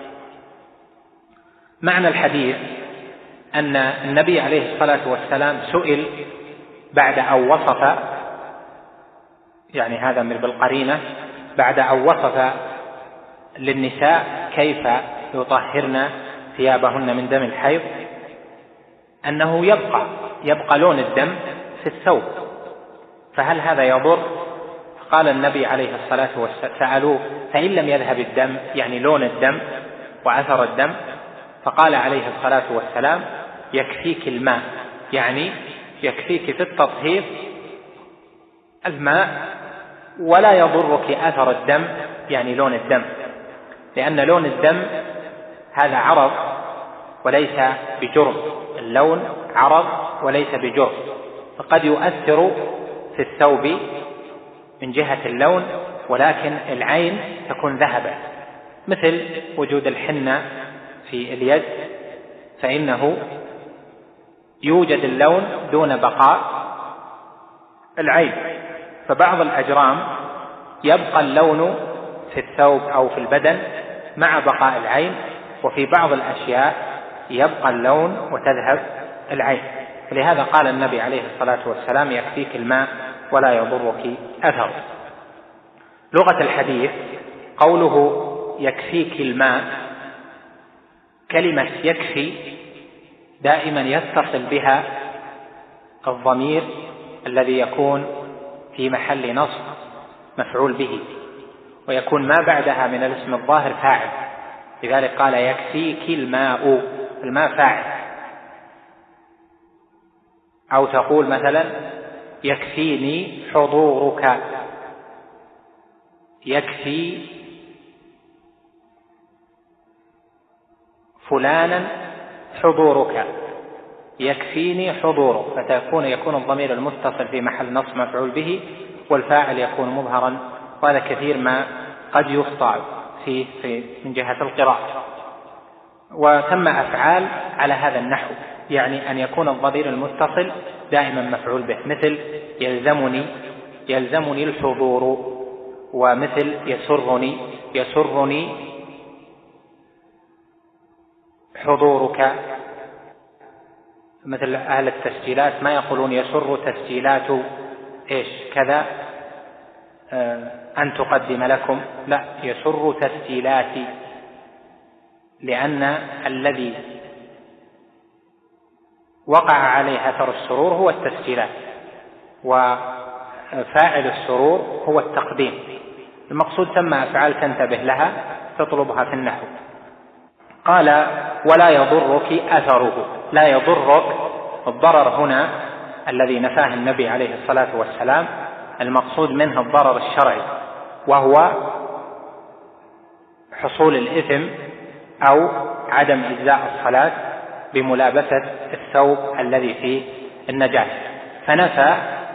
S1: معنى الحديث أن النبي عليه الصلاة والسلام سئل بعد أن وصف، يعني هذا من بالقرينة، بعد أن وصف للنساء كيف يطهرن ثيابهن من دم الحيض، أنه يبقى لون الدم في الثوب، فهل هذا يضر؟ قال النبي عليه الصلاة والسلام، سألوه: فإن لم يذهب الدم، يعني لون الدم وأثر الدم؟ فقال عليه الصلاة والسلام: يكفيك الماء، يعني يكفيك في التطهير الماء، ولا يضرك أثر الدم، يعني لون الدم، لأن لون الدم هذا عرض وليس بجرم، اللون عرض وليس بجرم، فقد يؤثر في الثوب من جهة اللون، ولكن العين تكون ذهبا، مثل وجود الحنة في اليد، فإنه يوجد اللون دون بقاء العين. فبعض الأجرام يبقى اللون في الثوب أو في البدن مع بقاء العين، وفي بعض الأشياء يبقى اللون وتذهب العين. فلهذا قال النبي عليه الصلاة والسلام: يكفيك الماء ولا يضرك أثر. لغة الحديث قوله يكفيك الماء، كلمة يكفي دائما يتصل بها الضمير الذي يكون في محل نصب مفعول به، ويكون ما بعدها من الاسم الظاهر فاعل، لذلك قال يكفيك الماء، الماء فاعل. أو تقول مثلا يكفيني حضورك، يكفي فلانا حضورك، يكفيني حضورك، يكون الضمير المتصل في محل نصب مفعول به، والفاعل يكون مظهرا، وهذا كثير ما قد يخطأ فيه من جهة القراءة. وثم أفعال على هذا النحو، يعني أن يكون الضمير المتصل دائما مفعول به، مثل يلزمني الحضور، ومثل يسرني حضورك. مثل أهل التسجيلات ما يقولون يسر تسجيلات كذا أن تقدم لكم، لا، يسر تسجيلات، لأن الذي وقع عليه أثر السرور هو التسجيلات، وفاعل السرور هو التقديم. المقصود ثم أفعال تنتبه لها تطلبها في النحو. قال ولا يضرك أثره، لا يضرك، الضرر هنا الذي نفاه النبي عليه الصلاة والسلام المقصود منه الضرر الشرعي، وهو حصول الإثم أو عدم إجزاء الصلاة بملابسة الثوب الذي فيه النجاسة، فنفى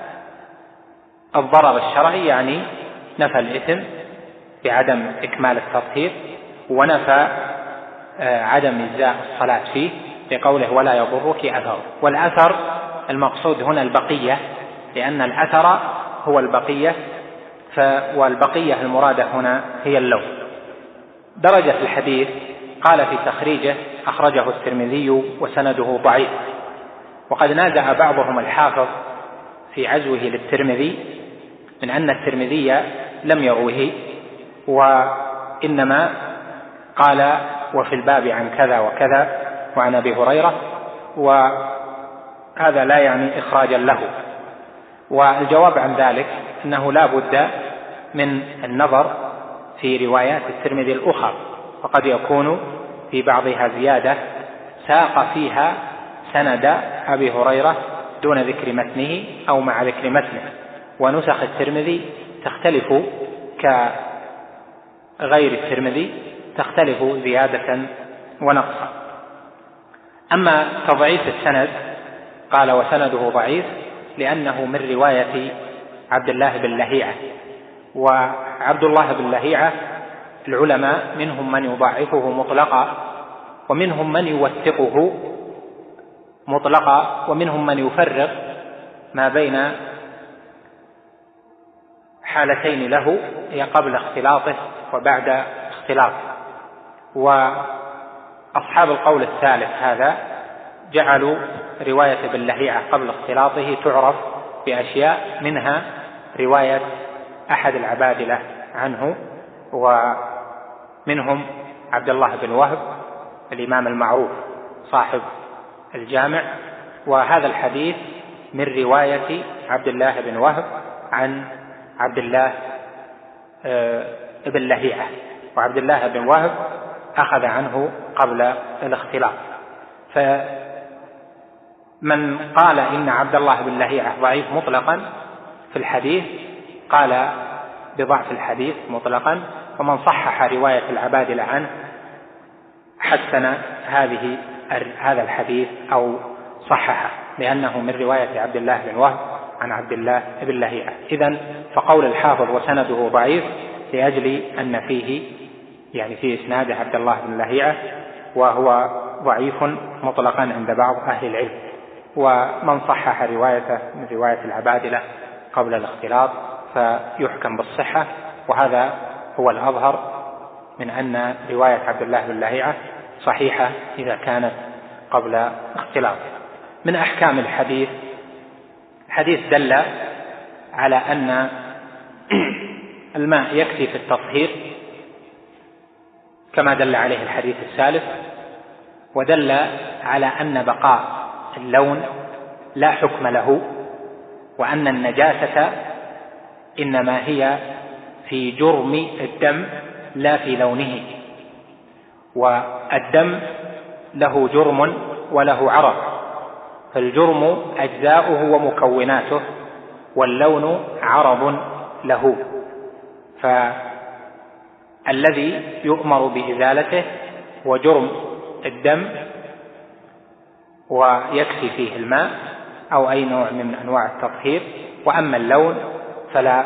S1: الضرر الشرعي، يعني نفى الإثم بعدم إكمال التطهير، ونفى عدم إجزاء الصلاة فيه بقوله ولا يضرك أثر. والأثر المقصود هنا البقية، لأن الأثر هو البقية، والبقية المرادة هنا هي اللون. درجة الحديث قال في تخريجه أخرجه الترمذي وسنده ضعيف، وقد نازع بعضهم الحافظ في عزوه للترمذي من أن الترمذي لم يروه، وإنما قال وفي الباب عن كذا وكذا وعن أبي هريرة، وهذا لا يعني إخراجا له. والجواب عن ذلك أنه لا بد من النظر في روايات الترمذي الأخرى، وقد يكون في بعضها زيادة ساق فيها سند أبي هريرة دون ذكر متنه أو مع ذكر متنه، ونسخ الترمذي تختلف كغير الترمذي، تختلف زيادة ونقصا. أما تضعيف السند قال وسنده ضعيف لأنه من رواية عبد الله بن لهيعة، وعبد الله بن لهيعة العلماء منهم من يضعفه مطلقا، ومنهم من يوثقه مطلقا، ومنهم من يفرق ما بين حالتين له، هي قبل اختلاطه وبعد اختلاطه. وأصحاب القول الثالث هذا جعلوا رواية ابن لهيعة قبل اختلاطه تعرف بأشياء، منها رواية أحد العبادلة عنه، ومنهم عبد الله بن وهب الإمام المعروف صاحب الجامع، وهذا الحديث من رواية عبد الله بن وهب عن عبد الله بن لهيعة، وعبد الله بن وهب أخذ عنه قبل الاختلاط. فمن قال إن عبد الله بن لهيعة ضعيف مطلقا في الحديث قال بضعف الحديث مطلقا، ومن صحح رواية العبادلة عنه حسن هذا الحديث أو صححه، لأنه من رواية عبد الله بن وهب عن عبد الله بن لهيعة. إذن فقول الحافظ وسنده ضعيف لأجل أن فيه يعني في إسناده عبد الله بن لهيعة، وهو ضعيف مطلقا عند بعض أهل العلم. ومن صحح روايته من رواية العبادلة قبل الاختلاط فيحكم بالصحة، وهذا هو الأظهر من أن رواية عبد الله بن لهيعة صحيحة إذا كانت قبل اختلاط. من أحكام الحديث دل على أن الماء يكفي في التطهير كما دل عليه الحديث السالف، ودل على أن بقاء اللون لا حكم له، وأن النجاسة إنما هي في جرم الدم لا في لونه، والدم له جرم وله عرض، فالجرم أجزاؤه ومكوناته، واللون عرض له، فالذي يؤمر بإزالته هو جرم الدم ويكفي فيه الماء أو أي نوع من أنواع التطهير، وأما اللون فلا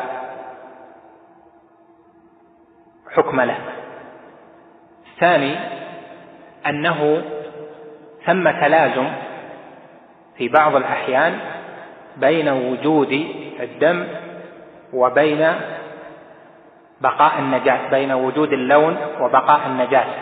S1: حكم له. الثاني أنه ثم تلازم في بعض الأحيان بين وجود الدم وبين بقاء النجاسة، بين وجود اللون وبقاء النجاسة.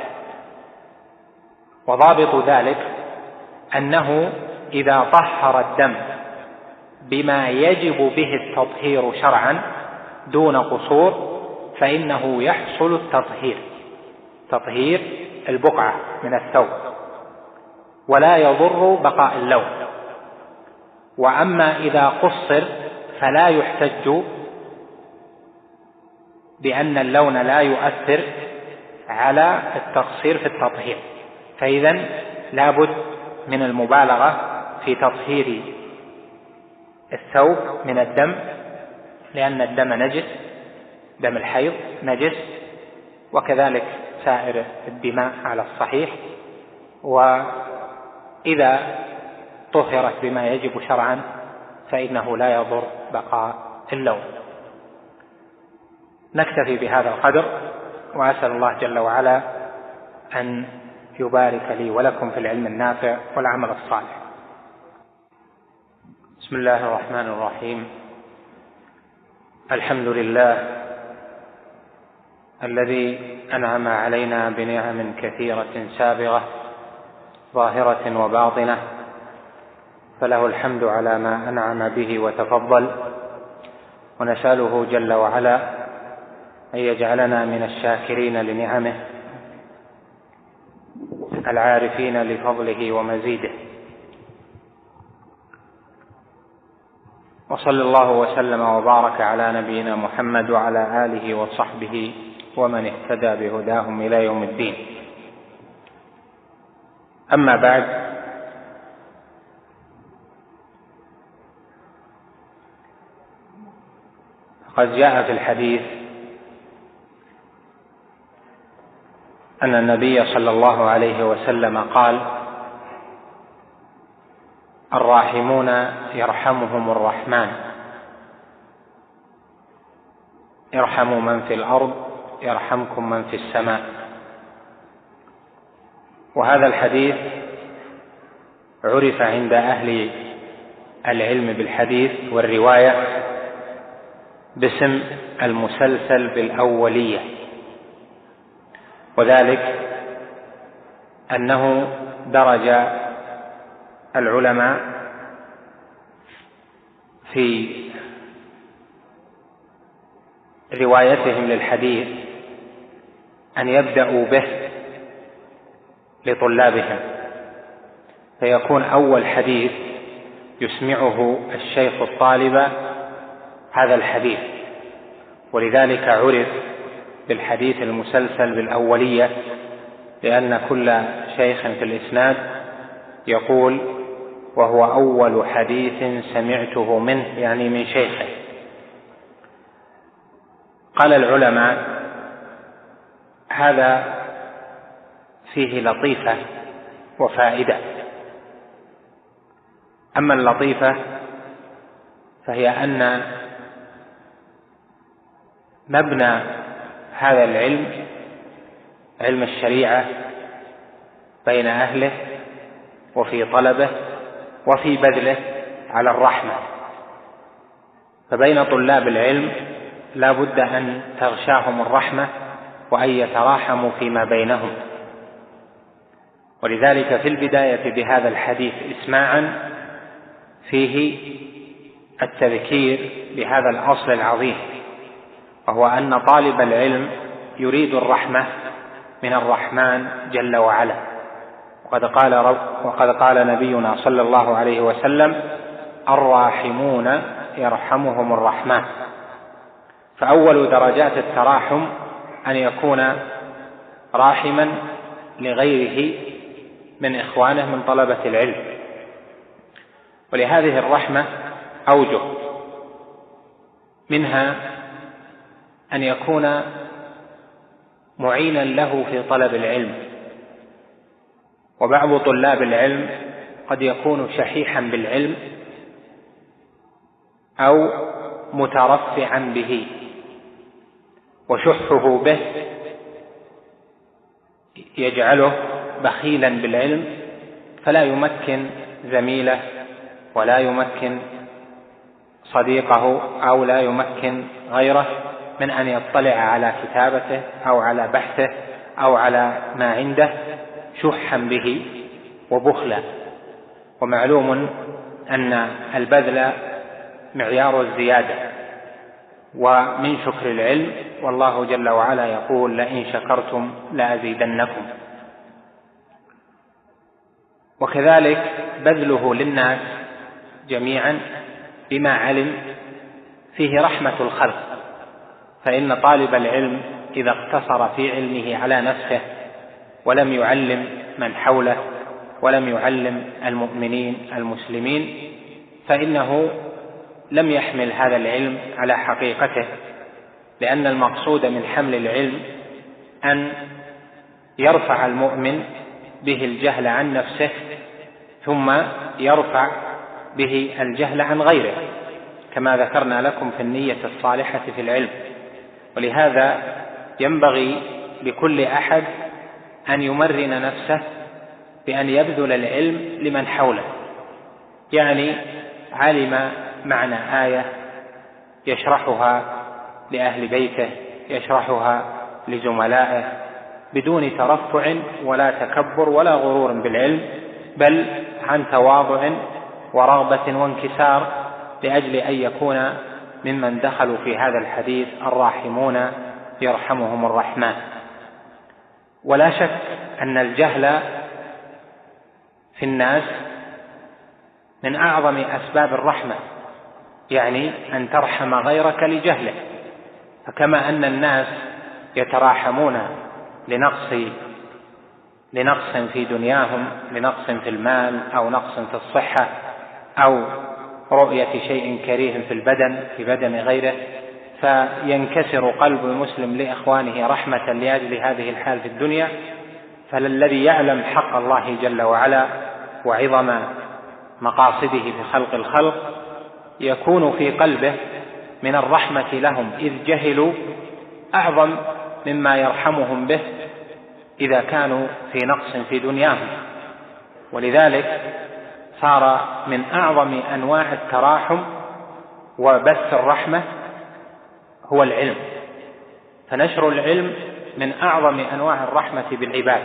S1: وضابط ذلك أنه إذا طهر الدم بما يجب به التطهير شرعا دون قصور فإنه يحصل تطهير البقعة من الثوب، ولا يضر بقاء اللون. وأما إذا قصر فلا يحتج بأن اللون لا يؤثر على التقصير في التطهير، فإذن لابد من المبالغة في تطهير الثوب من الدم، لأن الدم نجس، دم الحيض نجس، وكذلك سائر الدماء على الصحيح. إذا طهرت بما يجب شرعا فإنه لا يضر بقاء اللون. نكتفي بهذا القدر، وأسأل الله جل وعلا أن يبارك لي ولكم في العلم النافع والعمل الصالح. بسم الله الرحمن الرحيم. الحمد لله الذي أنعم علينا بنعم كثيرة سابغة ظاهرة وباطنة، فله الحمد على ما أنعم به وتفضل، ونسأله جل وعلا أن يجعلنا من الشاكرين لنعمه العارفين لفضله ومزيده. وصلى الله وسلم وبارك على نبينا محمد وعلى آله وصحبه ومن اهتدى بهداهم إلى يوم الدين. أما بعد، قد جاء في الحديث أن النبي صلى الله عليه وسلم قال: الراحمون يرحمهم الرحمن، ارحموا من في الأرض يرحمكم من في السماء. وهذا الحديث عرف عند أهل العلم بالحديث والرواية باسم المسلسل بالأولية، وذلك أنه درج العلماء في روايتهم للحديث أن يبدأوا به لطلابهم، فيكون أول حديث يسمعه الشيخ الطالب هذا الحديث، ولذلك عرف بالحديث المسلسل بالأولية، لأن كل شيخ في الإسناد يقول: وهو أول حديث سمعته منه، يعني من شيخه. قال العلماء: هذا فيه لطيفة وفائدة. أما اللطيفة فهي أن مبنى هذا العلم، علم الشريعة، بين أهله وفي طلبه وفي بذله على الرحمة، فبين طلاب العلم لا بد أن تغشاهم الرحمة وأن يتراحموا فيما بينهم. ولذلك في البداية بهذا الحديث إسماعا فيه التذكير بهذا الأصل العظيم، وهو أن طالب العلم يريد الرحمة من الرحمن جل وعلا. وقد قال نبينا صلى الله عليه وسلم: الراحمون يرحمهم الرحمن. فأول درجات التراحم أن يكون راحما لغيره من إخوانه من طلبة العلم. ولهذه الرحمة أوجه، منها أن يكون معينا له في طلب العلم. وبعض طلاب العلم قد يكون شحيحا بالعلم أو مترفعا به، وشحه به يجعله بخيلا بالعلم، فلا يمكن زميله ولا يمكن صديقه أو لا يمكن غيره من أن يطلع على كتابته أو على بحثه أو على ما عنده، شحا به وبخلا. ومعلوم أن البذل معيار الزيادة ومن شكر العلم، والله جل وعلا يقول: لئن شكرتم لأزيدنكم. وكذلك بذله للناس جميعا بما علم فيه رحمة الخلق، فإن طالب العلم إذا اقتصر في علمه على نفسه ولم يعلم من حوله ولم يعلم المؤمنين المسلمين، فإنه لم يحمل هذا العلم على حقيقته، لأن المقصود من حمل العلم أن يرفع المؤمن به الجهل عن نفسه ثم يرفع به الجهل عن غيره، كما ذكرنا لكم في النية الصالحة في العلم. ولهذا ينبغي لكل أحد أن يمرن نفسه بأن يبذل العلم لمن حوله، يعني علم معنى آية يشرحها لأهل بيته، يشرحها لزملائه بدون ترفع ولا تكبر ولا غرور بالعلم، بل عن تواضع ورغبة وانكسار، لأجل أن يكون ممن دخلوا في هذا الحديث الراحمون يرحمهم الرحمن. ولا شك أن الجهل في الناس من أعظم أسباب الرحمة، يعني أن ترحم غيرك لجهله. فكما أن الناس يتراحمون لنقص في دنياهم، لنقص في المال أو نقص في الصحة أو رؤية شيء كريه في بدن غيره، فينكسر قلب المسلم لإخوانه رحمة لأجل هذه الحال في الدنيا، فالذي يعلم حق الله جل وعلا وعظم مقاصده في خلق الخلق يكون في قلبه من الرحمة لهم إذ جهلوا أعظم مما يرحمهم به إذا كانوا في نقص في دنياهم. ولذلك صار من أعظم أنواع التراحم وبث الرحمة هو العلم، فنشر العلم من أعظم أنواع الرحمة بالعباد،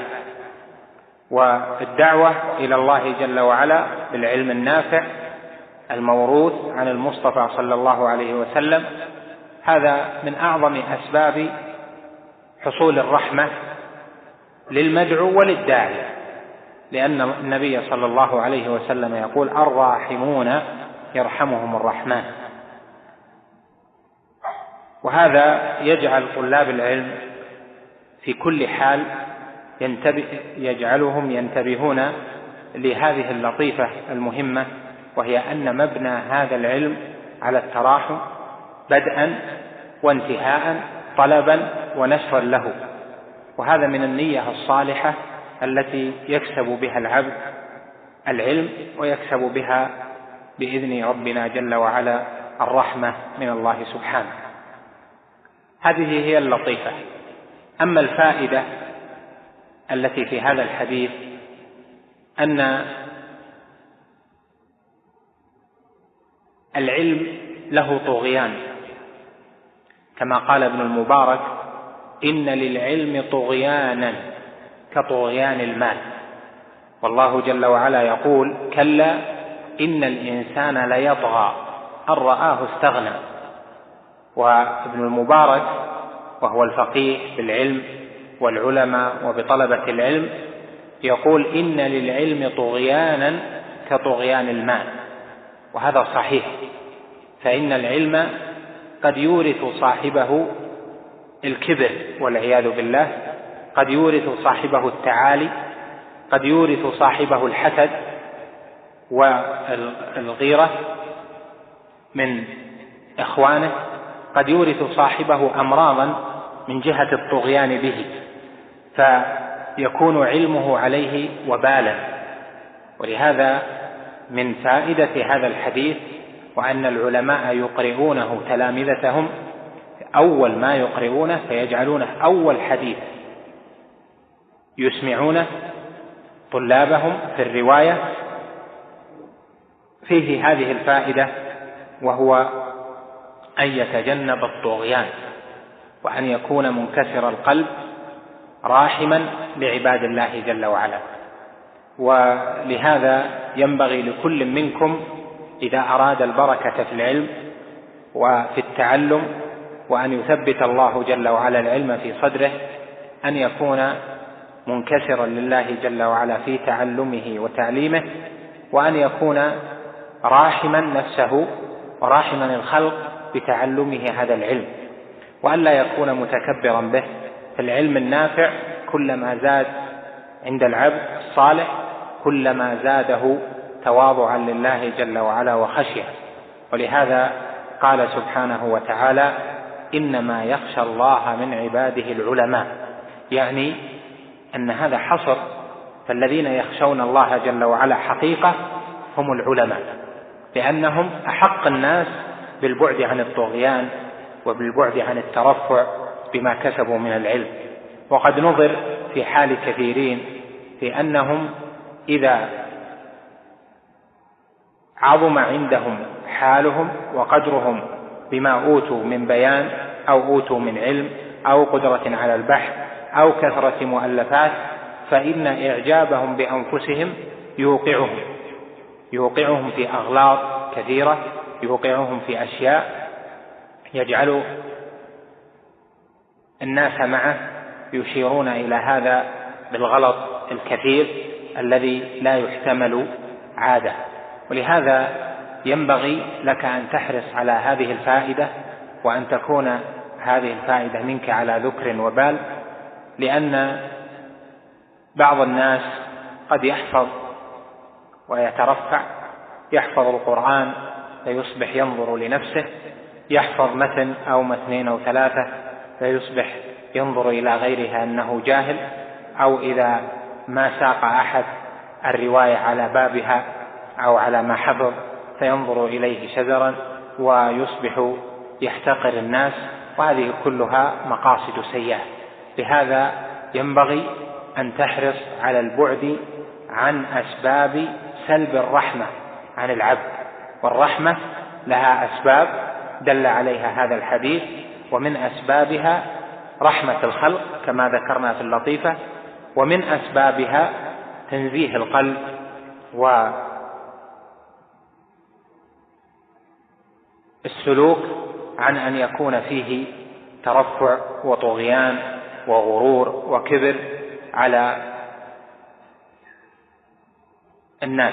S1: والدعوة إلى الله جل وعلا بالعلم النافع الموروث عن المصطفى صلى الله عليه وسلم، هذا من أعظم أسباب حصول الرحمة للمدعو وللداعي، لأن النبي صلى الله عليه وسلم يقول: الراحمون يرحمهم الرحمن. وهذا يجعل طلاب العلم في كل حال يجعلهم ينتبهون لهذه اللطيفة المهمة، وهي أن مبنى هذا العلم على التراحم بدءا وانتهاء، طلبا ونشرا له. وهذا من النية الصالحة التي يكسب بها العبد العلم ويكسب بها بإذن ربنا جل وعلا الرحمة من الله سبحانه. هذه هي اللطيفة. أما الفائدة التي في هذا الحديث أن العلم له طغيان، كما قال ابن المبارك: إن للعلم طغيانا كطغيان المال. والله جل وعلا يقول: كلا إن الإنسان ليطغى أن رآه استغنى. وابن المبارك وهو الفقيه بالعلم والعلماء وبطلبة العلم يقول: إن للعلم طغيانا كطغيان المال. وهذا صحيح، فإن العلم قد يورث صاحبه الكبر والعياذ بالله، قد يورث صاحبه التعالي، قد يورث صاحبه الحسد والغيرة من إخوانه، قد يورث صاحبه أمراضا من جهة الطغيان به، فيكون علمه عليه وبالا. ولهذا من فائدة هذا الحديث وأن العلماء يقرئونه تلامذتهم أول ما يقرئونه فيجعلونه أول حديث يسمعونه طلابهم في الرواية، فيه هذه الفائدة، وهو أن يتجنب الطغيان وأن يكون منكسر القلب راحما لعباد الله جل وعلا. ولهذا ينبغي لكل منكم إذا أراد البركة في العلم وفي التعلم وأن يثبت الله جل وعلا العلم في صدره أن يكون منكسرا لله جل وعلا في تعلمه وتعليمه، وأن يكون راحما نفسه وراحما الخلق بتعلمه هذا العلم، وأن لا يكون متكبرا به. فالعلم النافع كلما زاد عند العبد الصالح كلما زاده تواضعا لله جل وعلا وخشية. ولهذا قال سبحانه وتعالى: إنما يخشى الله من عباده العلماء، يعني أن هذا حصر فالذين يخشون الله جل وعلا حقيقة هم العلماء، لأنهم أحق الناس بالبعد عن الطغيان وبالبعد عن الترفع بما كسبوا من العلم. وقد نظر في حال كثيرين في أنهم إذا عظم عندهم حالهم وقدرهم بما أوتوا من بيان أو أوتوا من علم أو قدرة على البحث أو كثرة مؤلفات، فإن إعجابهم بأنفسهم يوقعهم في أغلاط كثيرة، يوقعهم في أشياء يجعل الناس معه يشيرون إلى هذا بالغلط الكثير الذي لا يحتمل عادة. ولهذا ينبغي لك أن تحرص على هذه الفائدة، وأن تكون هذه الفائدة منك على ذكر وبال، لأن بعض الناس قد يحفظ ويترفع، يحفظ القرآن فيصبح ينظر لنفسه، يحفظ متن أو متنين أو ثلاثة فيصبح ينظر إلى غيرها أنه جاهل، أو إذا ما ساق أحد الرواية على بابها أو على ما حفظ فينظر إليه شذرا ويصبح يحتقر الناس، وهذه كلها مقاصد سيئة. لهذا ينبغي أن تحرص على البعد عن أسباب سلب الرحمة عن العبد، والرحمة لها أسباب دل عليها هذا الحديث، ومن أسبابها رحمة الخلق كما ذكرنا في اللطيفة، ومن أسبابها تنزيه القلب والسلوك عن أن يكون فيه ترفع وطغيان وغرور وكبر على الناس.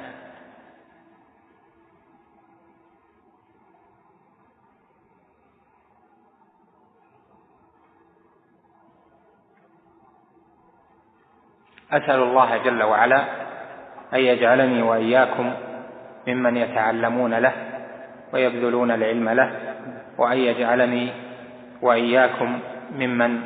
S1: أسأل الله جل وعلا أن يجعلني وإياكم ممن يتعلمون له ويبذلون العلم له، وأن يجعلني وإياكم ممن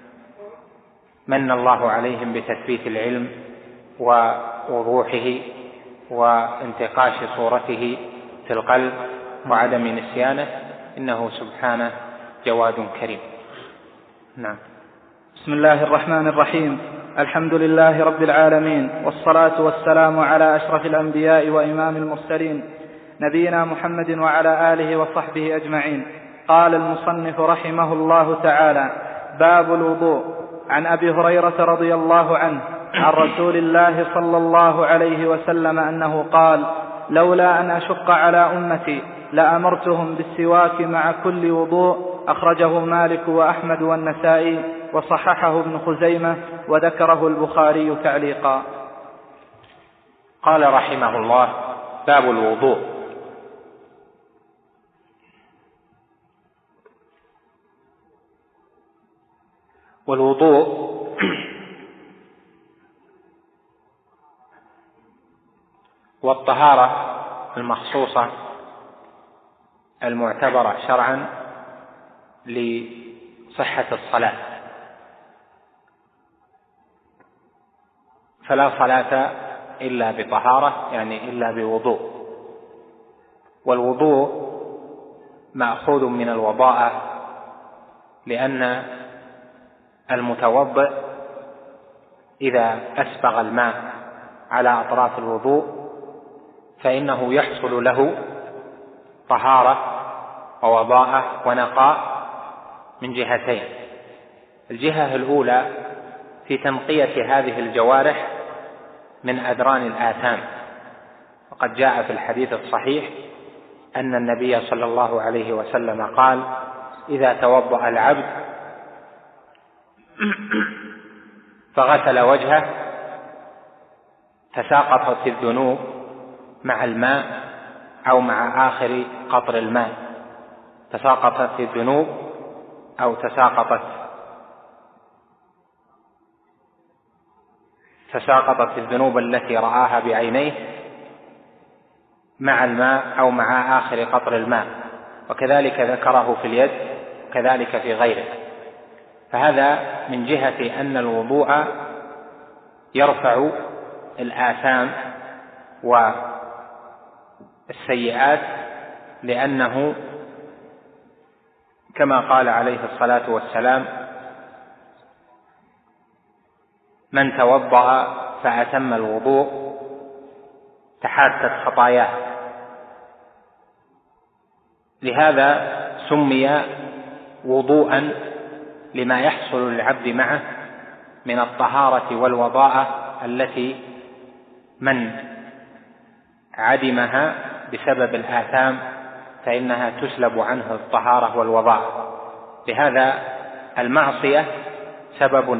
S1: من الله عليهم بتثبيت العلم ووضوحه وانتقاش صورته في القلب وعدم نسيانه، إنه سبحانه جواد كريم. نعم.
S2: بسم الله الرحمن الرحيم. الحمد لله رب العالمين، والصلاة والسلام على أشرف الأنبياء وإمام المرسلين نبينا محمد وعلى آله وصحبه أجمعين. قال المصنف رحمه الله تعالى: باب الوضوء. عن أبي هريرة رضي الله عنه عن رسول الله صلى الله عليه وسلم أنه قال: لولا أن أشق على أمتي لأمرتهم بالسواك مع كل وضوء. أخرجه مالك وأحمد والنسائي، وصححه ابن خزيمة، وذكره البخاري تعليقا.
S1: قال رحمه الله: باب الوضوء. والوضوء والطهارة المخصوصة المعتبرة شرعا لصحة الصلاة، فلا صلاة إلا بطهارة، يعني إلا بوضوء. والوضوء مأخوذ من الوضاءة، لأن المتوضئ إذا أسبغ الماء على أطراف الوضوء فإنه يحصل له طهارة ووضاءة ونقاء من جهتين. الجهة الأولى في تنقية هذه الجوارح من أدران الآثام، وقد جاء في الحديث الصحيح أن النبي صلى الله عليه وسلم قال: إذا توضأ العبد فغسل وجهه تساقطت الذنوب مع الماء أو مع آخر قطر الماء، تساقطت الذنوب أو تساقطت الذنوب التي رآها بعينيه مع الماء أو مع آخر قطر الماء، وكذلك ذكره في اليد وكذلك في غيره. فهذا من جهة أن الوضوء يرفع الآثام والسيئات، لأنه كما قال عليه الصلاة والسلام: من توضأ فأتم الوضوء تحاتت خطاياه. لهذا سمي وضوءا لما يحصل للعبد معه من الطهارة والوضاءة، التي من عدمها بسبب الآثام فإنها تسلب عنه الطهارة والوضاءة. لهذا المعصية سبب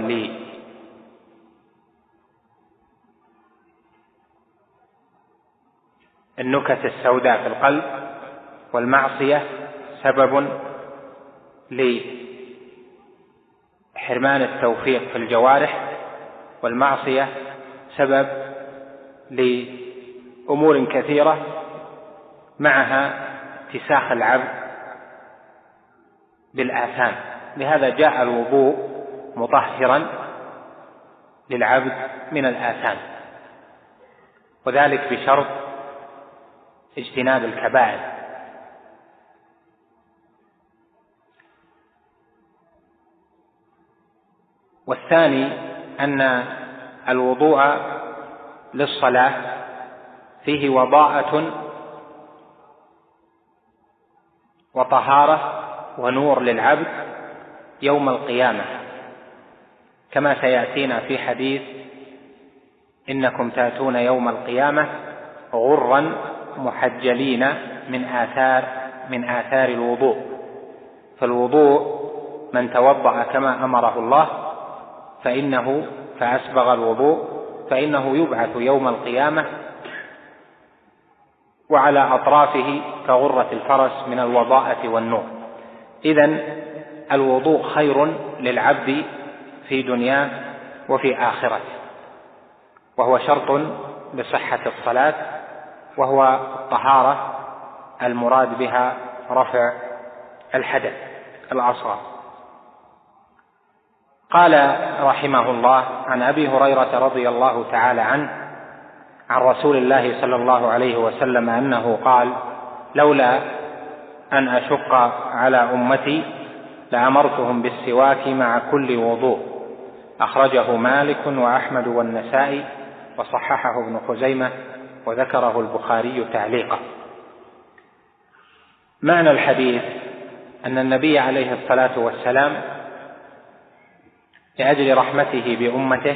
S1: للنكت السوداء في القلب، والمعصية سبب لحرمان التوفيق في الجوارح، والمعصية سبب لأمور كثيرة معها اتساخ العبد بالآثام. لهذا جاء الوضوء مطهرا للعبد من الآثام، وذلك بشرط اجتناب الكبائر. والثاني أن الوضوء للصلاة فيه وضاءة وطهارة ونور للعبد يوم القيامة، كما سيأتينا في حديث: إنكم تأتون يوم القيامة غرا محجلين من آثار الوضوء. فالوضوء من توضأ كما أمره الله فأسبغ الوضوء فإنه يبعث يوم القيامة وعلى أطرافه كغرة الفرس من الوضاءة والنور. إذن الوضوء خير للعبد في دنياه وفي آخرته، وهو شرط لصحة الصلاة، وهو الطهارة المراد بها رفع الحدث الأصغر. قال رحمه الله: عن أبي هريرة رضي الله تعالى عنه عن رسول الله صلى الله عليه وسلم أنه قال: لولا أن أشق على أمتي لأمرتهم بالسواك مع كل وضوء. أخرجه مالك وأحمد والنسائي، وصححه ابن خزيمة، وذكره البخاري تعليقا. معنى الحديث أن النبي عليه الصلاة والسلام لأجل رحمته بأمته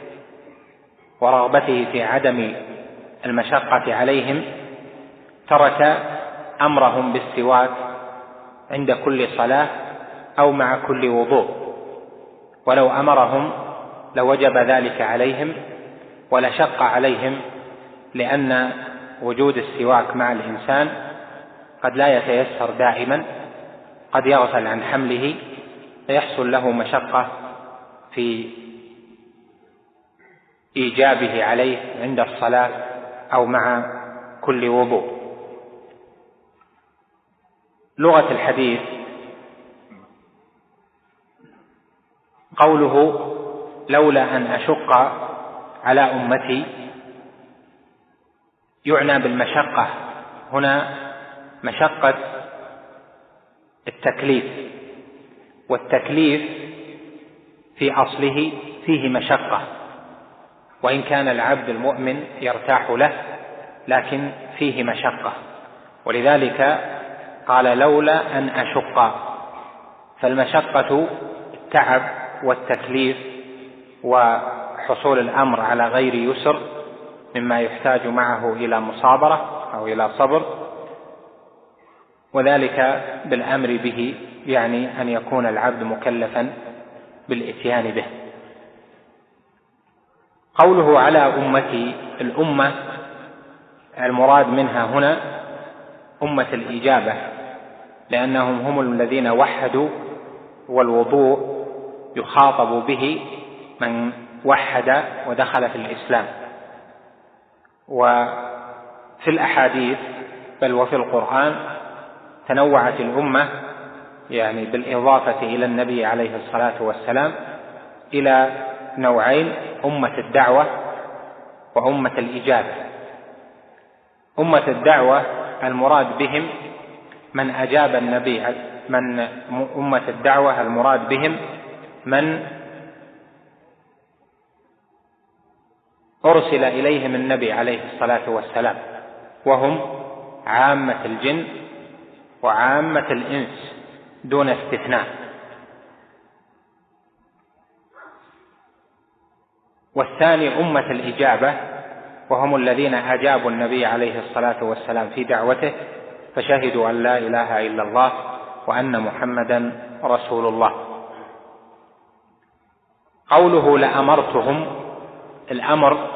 S1: ورغبته في عدم المشقة عليهم ترك أمرهم بالسواك عند كل صلاة أو مع كل وضوء، ولو أمرهم لوجب ذلك عليهم ولشق عليهم، لأن وجود السواك مع الإنسان قد لا يتيسر دائما، قد يغفل عن حمله فيحصل له مشقة في إيجابه عليه عند الصلاة أو مع كل وضوء. لغة الحديث: قوله لولا أن أشق على أمتي يعنى بالمشقة هنا مشقة التكليف، والتكليف في أصله فيه مشقة، وإن كان العبد المؤمن يرتاح له لكن فيه مشقة، ولذلك قال لولا أن أشق. فالمشقة التعب والتكليف وحصول الأمر على غير يسر مما يحتاج معه إلى مصابرة أو إلى صبر، وذلك بالأمر به يعني أن يكون العبد مكلفا بالإتيان به. قوله على أمتي، الأمة المراد منها هنا أمة الإجابة، لأنهم هم الذين وحدوا، والوضوء يخاطب به من وحد ودخل في الإسلام. وفي الأحاديث بل وفي القرآن تنوعت الأمة يعني بالإضافة إلى النبي عليه الصلاة والسلام إلى نوعين: أمة الدعوة وأمة الإجابة. أمة الدعوة المراد بهم من أجاب النبي، أمة الدعوة المراد بهم من أرسل إليهم النبي عليه الصلاة والسلام، وهم عامة الجن وعامة الإنس دون استثناء. والثاني أمة الإجابة، وهم الذين أجابوا النبي عليه الصلاة والسلام في دعوته فشهدوا أن لا إله إلا الله وأن محمدا رسول الله. قوله لأمرتهم، الأمر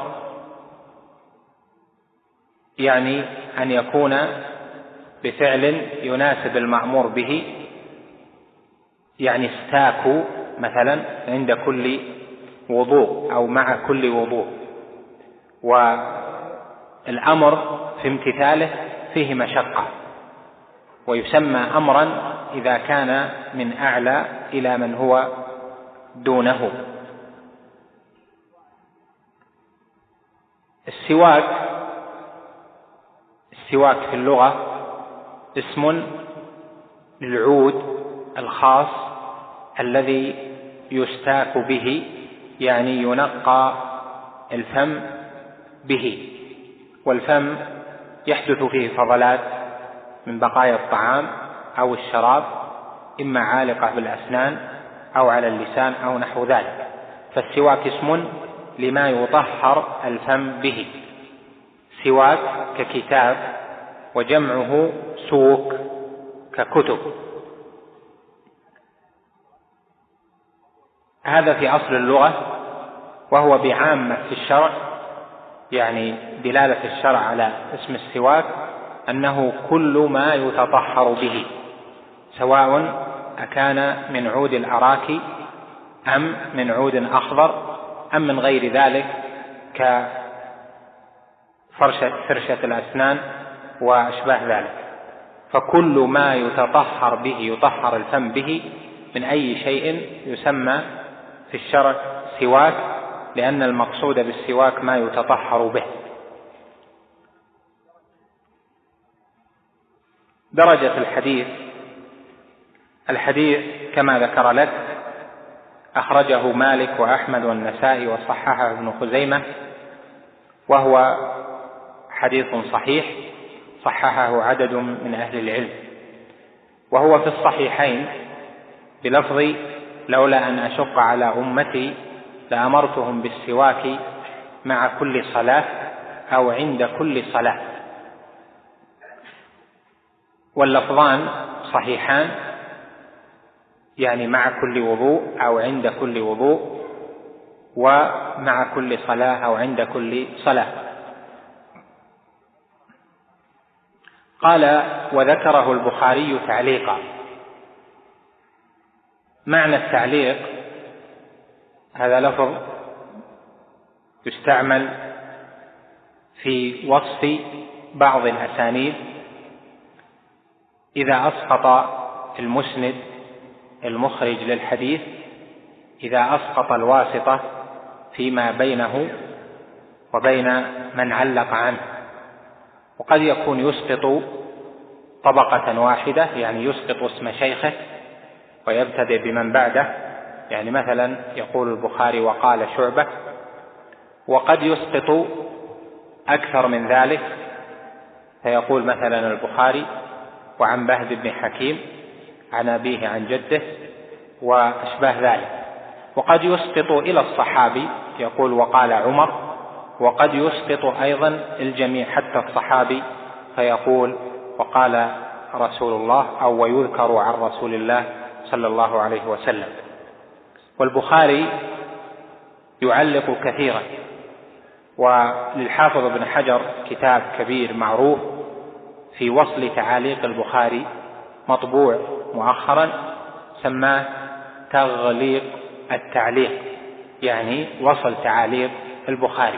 S1: يعني أن يكون بفعل يناسب المأمور به، يعني استاكوا مثلا عند كل وضوء أو مع كل وضوء، والأمر في امتثاله فيه مشقة، ويسمى أمرا إذا كان من أعلى إلى من هو دونه. السواك في اللغة اسم للعود الخاص الذي يستاك به، يعني ينقى الفم به، والفم يحدث فيه فضلات من بقايا الطعام أو الشراب، إما عالقة بالأسنان أو على اللسان أو نحو ذلك، فالسواك اسم لما يطهر الفم به. سواك ككتاب، وجمعه سوك ككتب. هذا في أصل اللغة، وهو بعامة في الشرع، يعني دلالة الشرع على اسم السواك أنه كل ما يتطهر به، سواء أكان من عود الأراك أم من عود أخضر أم من غير ذلك كفرشة الأسنان وأشباه ذلك، فكل ما يتطهر به يطهر الفم به من أي شيء يسمى في الشرع سواك، لأن المقصود بالسواك ما يتطهر به. درجة الحديث كما ذكر لك أخرجه مالك وأحمد والنسائي وصححه ابن خزيمة، وهو حديث صحيح صححه عدد من أهل العلم، وهو في الصحيحين بلفظ لولا أن أشق على أمتي لأمرتهم بالسواك مع كل صلاة أو عند كل صلاة، واللفظان صحيحان، يعني مع كل وضوء أو عند كل وضوء، ومع كل صلاة أو عند كل صلاة. قال وذكره البخاري تعليقا. معنى التعليق هذا لفظ يستعمل في وصف بعض الأسانيد إذا أسقط المسند المخرج للحديث، إذا أسقط الواسطة فيما بينه وبين من علق عنه، وقد يكون يسقط طبقة واحدة، يعني يسقط اسم شيخه ويبتدئ بمن بعده، يعني مثلا يقول البخاري وقال شعبة، وقد يسقط أكثر من ذلك فيقول مثلا البخاري وعن بهز بن حكيم عن أبيه عن جده وأشباه ذلك، وقد يسقط إلى الصحابي يقول وقال عمر، وقد يسقط أيضا الجميع حتى الصحابي فيقول وقال رسول الله أو ويذكر عن رسول الله صلى الله عليه وسلم. والبخاري يعلق كثيرا، وللحافظ ابن حجر كتاب كبير معروف في وصل تعاليق البخاري مطبوع مؤخرا سماه تغليق التعليق، يعني وصل تعاليق البخاري.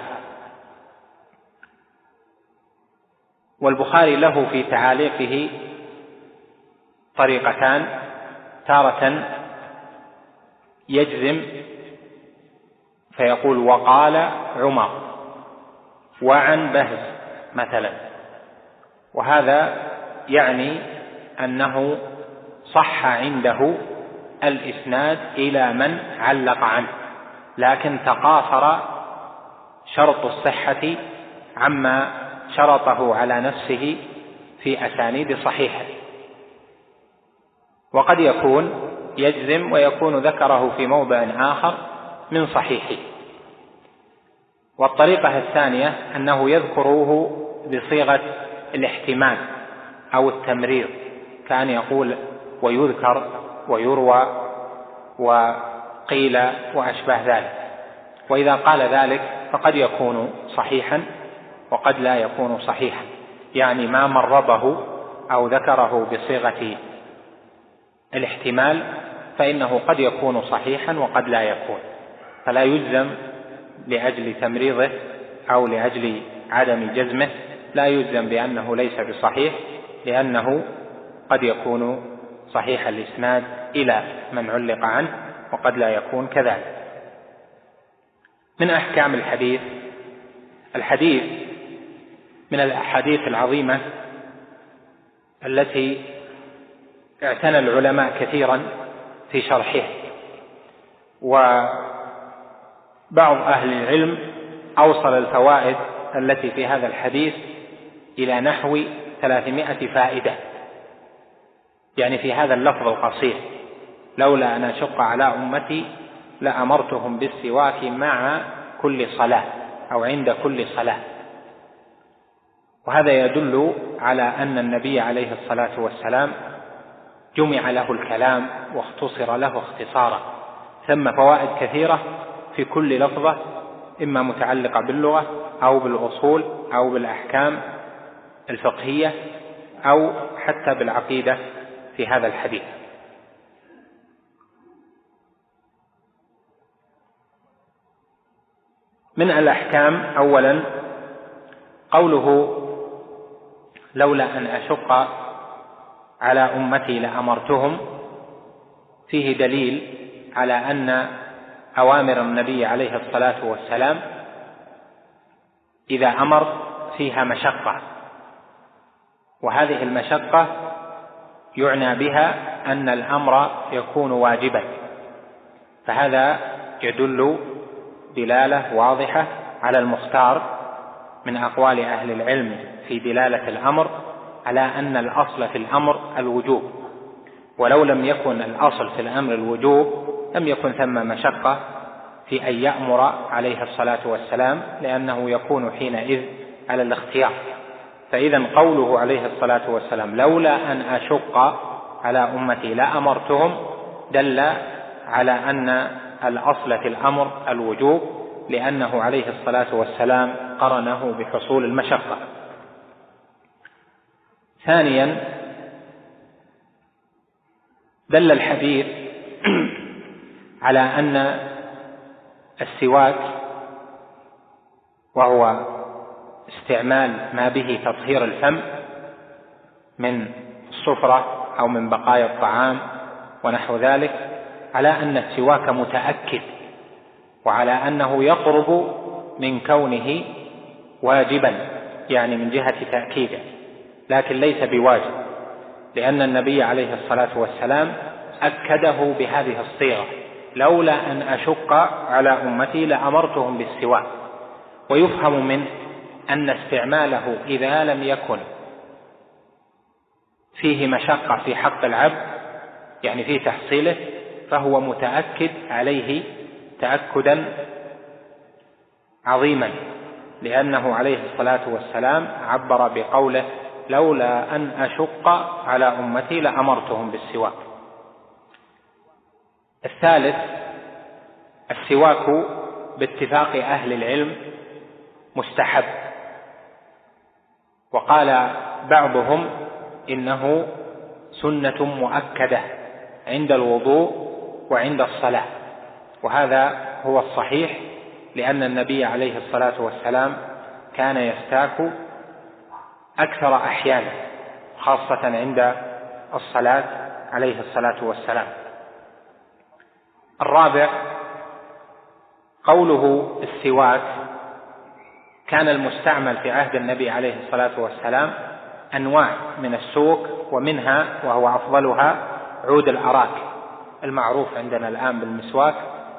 S1: والبخاري له في تعاليقه طريقتان: تارة يجزم فيقول وقال عمر وعن بهز مثلا، وهذا يعني أنه صح عنده الإسناد إلى من علق عنه، لكن تقاصر شرط الصحة عما شرطه على نفسه في أسانيد صحيحة. وقد يكون يجزم ويكون ذكره في موضع آخر من صحيحه. والطريقة الثانية أنه يذكره بصيغة الاحتمال أو التمرير، كان يقول ويذكر ويروى وقيل وأشبه ذلك. وإذا قال ذلك فقد يكون صحيحا وقد لا يكون صحيحا، يعني ما مرضه أو ذكره بصيغة الاحتمال فإنه قد يكون صحيحا وقد لا يكون، فلا يجزم لأجل تمريضه أو لأجل عدم جزمه، لا يجزم بأنه ليس بصحيح، لأنه قد يكون صحيح الإسناد إلى من علق عنه وقد لا يكون كذلك. من أحكام الحديث من الأحاديث العظيمة التي اعتنى العلماء كثيرا في شرحها، وبعض أهل العلم أوصل الفوائد التي في هذا الحديث إلى نحو 300 فائدة، يعني في هذا اللفظ القصير: لولا أن أشق على أمتي لأمرتهم بالسواك مع كل صلاة أو عند كل صلاة. وهذا يدل على أن النبي عليه الصلاة والسلام جمع له الكلام واختصر له اختصارا، ثم فوائد كثيرة في كل لفظة، إما متعلقة باللغة أو بالأصول أو بالأحكام الفقهية أو حتى بالعقيدة في هذا الحديث. من الأحكام أولا قوله لولا أن أشق على أمتي لأمرتهم، فيه دليل على أن أوامر النبي عليه الصلاة والسلام إذا أمر فيها مشقة، وهذه المشقة يعنى بها أن الأمر يكون واجبا، فهذا يدل دلالة واضحة على المختار من أقوال أهل العلم في دلالة الأمر على أن الأصل في الأمر الوجوب، ولو لم يكن الأصل في الأمر الوجوب لم يكن ثم مشقة في أن يأمر عليه الصلاة والسلام، لأنه يكون حينئذ على الاختيار. فإذا قوله عليه الصلاة والسلام لولا أن أشق على أمتي لأمرتهم دل على أن الأصل في الأمر الوجوب، لأنه عليه الصلاة والسلام قرنه بحصول المشقة. ثانيا دل الحديث على أن السواك، وهو استعمال ما به تطهير الفم من الصفرة أو من بقايا الطعام ونحو ذلك، على أن السواك متأكد، وعلى أنه يقرب من كونه واجبا، يعني من جهة تأكيده، لكن ليس بواجب، لأن النبي عليه الصلاة والسلام أكده بهذه الصيغة: لولا أن أشق على أمتي لأمرتهم بالسواك. ويفهم منه أن استعماله إذا لم يكن فيه مشقة في حق العبد، يعني في تحصيله، فهو متأكد عليه تأكدا عظيما، لأنه عليه الصلاة والسلام عبر بقوله لولا أن أشق على أمتي لأمرتهم بالسواك. الثالث السواك باتفاق أهل العلم مستحب، وقال بعضهم إنه سنة مؤكدة عند الوضوء وعند الصلاة، وهذا هو الصحيح، لأن النبي عليه الصلاة والسلام كان يستاك أكثر أحيانا، خاصة عند الصلاة عليه الصلاة والسلام. الرابع قوله السواك كان المستعمل في عهد النبي عليه الصلاة والسلام أنواع من السوك، ومنها وهو أفضلها عود الأراك المعروف عندنا الآن بالمسواك،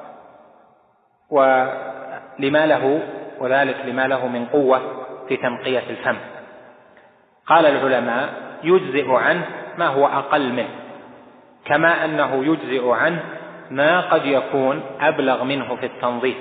S1: وذلك لما له من قوة في تنقية الفم. قال العلماء يجزئ عنه ما هو أقل منه، كما أنه يجزئ عنه ما قد يكون أبلغ منه في التنظيف،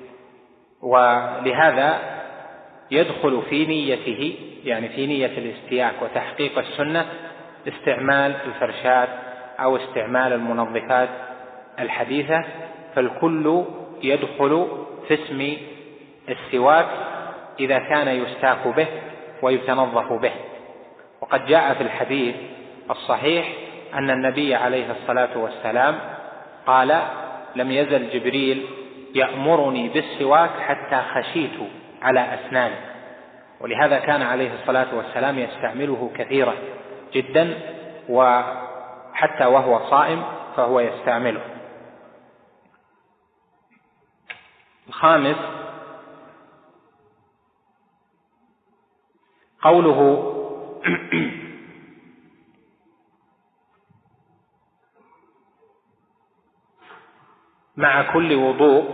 S1: ولهذا يدخل في نيته، يعني في نية الاستياك وتحقيق السنة، استعمال الفرشات أو استعمال المنظفات الحديثة، فالكل يدخل في اسم السواك إذا كان يستاك به ويتنظف به. وقد جاء في الحديث الصحيح أن النبي عليه الصلاة والسلام قال: لم يزل جبريل يأمرني بالسواك حتى خشيت على أسناني. ولهذا كان عليه الصلاة والسلام يستعمله كثيرا جدا، وحتى وهو صائم فهو يستعمله. الخامس قوله مع كل وضوء.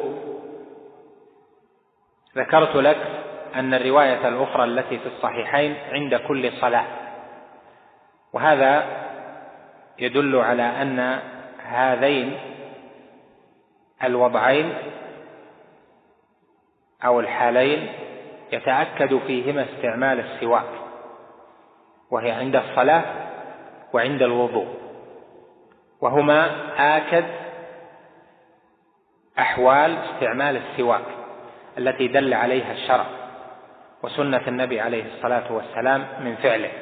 S1: ذكرت لك أن الرواية الأخرى التي في الصحيحين عند كل صلاة، وهذا يدل على أن هذين الوضعين أو الحالين يتأكد فيهما استعمال السواك، وهي عند الصلاة وعند الوضوء، وهما آكد أحوال استعمال السواك التي دل عليها الشرع وسنة النبي عليه الصلاة والسلام من فعله.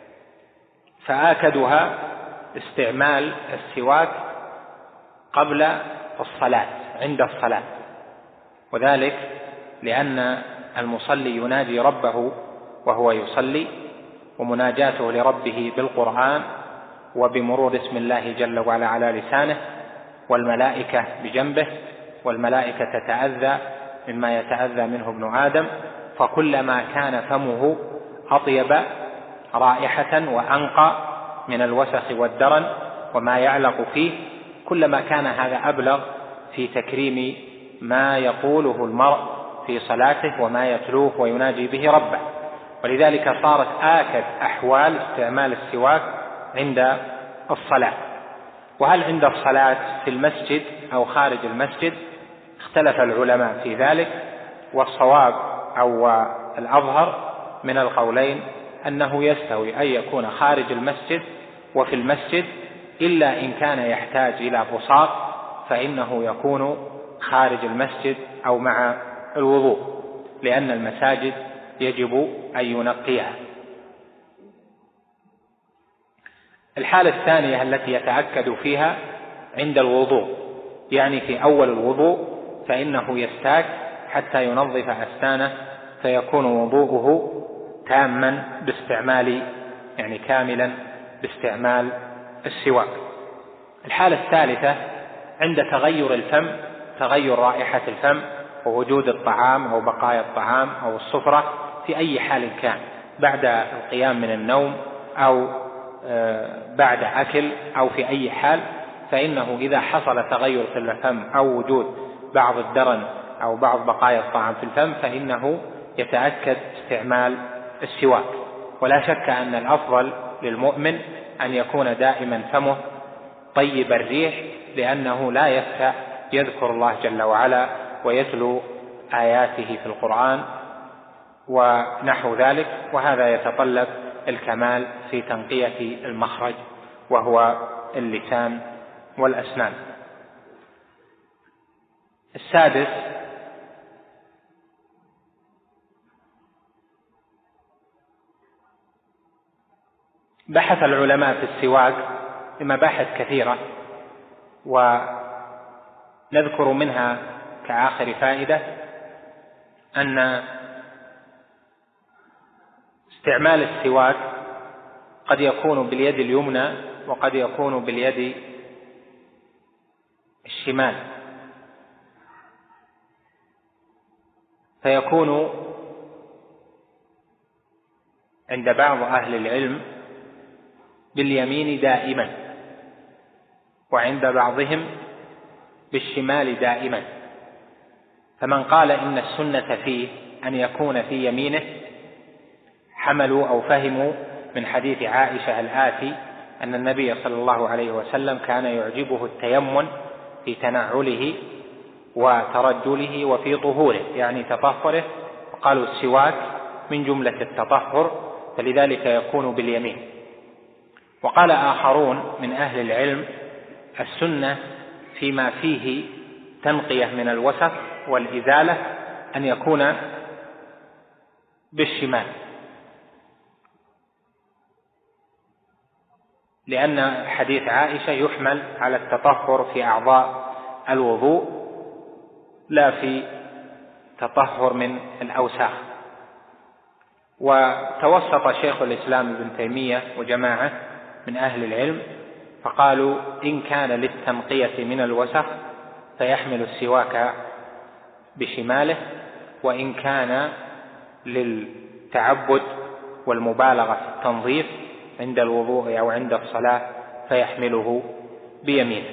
S1: فآكدها استعمال السواك قبل الصلاة عند الصلاة، وذلك لأن المصلي يناجي ربه وهو يصلي، ومناجاته لربه بالقرآن وبمرور اسم الله جل وعلا على لسانه، والملائكة بجنبه، والملائكة تتأذى مما يتأذى منه ابن آدم، فكلما كان فمه أطيب رائحة وأنقى من الوسخ والدرن وما يعلق فيه، كلما كان هذا أبلغ في تكريم ما يقوله المرء في صلاته وما يتلوه ويناجي به ربه. ولذلك صارت آكد أحوال استعمال السواك عند الصلاة. وهل عند الصلاة في المسجد أو خارج المسجد؟ اختلف العلماء في ذلك، والصواب أو الأظهر من القولين أنه يستوي أن يكون خارج المسجد وفي المسجد، إلا إن كان يحتاج إلى بساط فإنه يكون خارج المسجد أو مع الوضوء، لأن المساجد يجب أن ينقيها. الحالة الثانية التي يتأكد فيها عند الوضوء، يعني في أول الوضوء، فإنه يستاك حتى ينظف أسنانه فيكون وضوءه تاما باستعمال، يعني كاملا باستعمال السواك. الحالة الثالثة عند تغير الفم، تغير رائحة الفم ووجود الطعام أو بقايا الطعام أو السفرة في أي حال كان، بعد القيام من النوم أو بعد أكل أو في أي حال، فإنه إذا حصل تغير في الفم أو وجود بعض الدرن أو بعض بقايا الطعام في الفم فإنه يتأكد استعمال السواك. ولا شك أن الأفضل للمؤمن أن يكون دائما فمه طيب الريح، لأنه لا يفتأ يذكر الله جل وعلا ويتلو آياته في القرآن ونحو ذلك، وهذا يتطلب الكمال في تنقية المخرج وهو اللسان والأسنان. السادس بحث العلماء في السواك بمباحث كثيرة، ونذكر منها كآخر فائدة أن استعمال السواك قد يكون باليد اليمنى وقد يكون باليد الشمال، فيكون عند بعض أهل العلم باليمين دائما، وعند بعضهم بالشمال دائما. فمن قال إن السنة فيه أن يكون في يمينه حملوا أو فهموا من حديث عائشة الآتي أن النبي صلى الله عليه وسلم كان يعجبه التيمن في تنعله وترجله وفي طهوره، يعني تطهره، وقالوا السواك من جملة التطهر، فلذلك يكون باليمين. وقال آخرون من أهل العلم السنة فيما فيه تنقية من الوسخ والإزالة أن يكون بالشمال، لأن حديث عائشة يحمل على التطهر في أعضاء الوضوء لا في تطهر من الأوساخ. وتوسط شيخ الإسلام ابن تيمية وجماعة من أهل العلم فقالوا إن كان للتنقية من الوسخ فيحمل السواك بشماله، وإن كان للتعبد والمبالغة في التنظيف عند الوضوء أو عند الصلاة فيحمله بيمينه.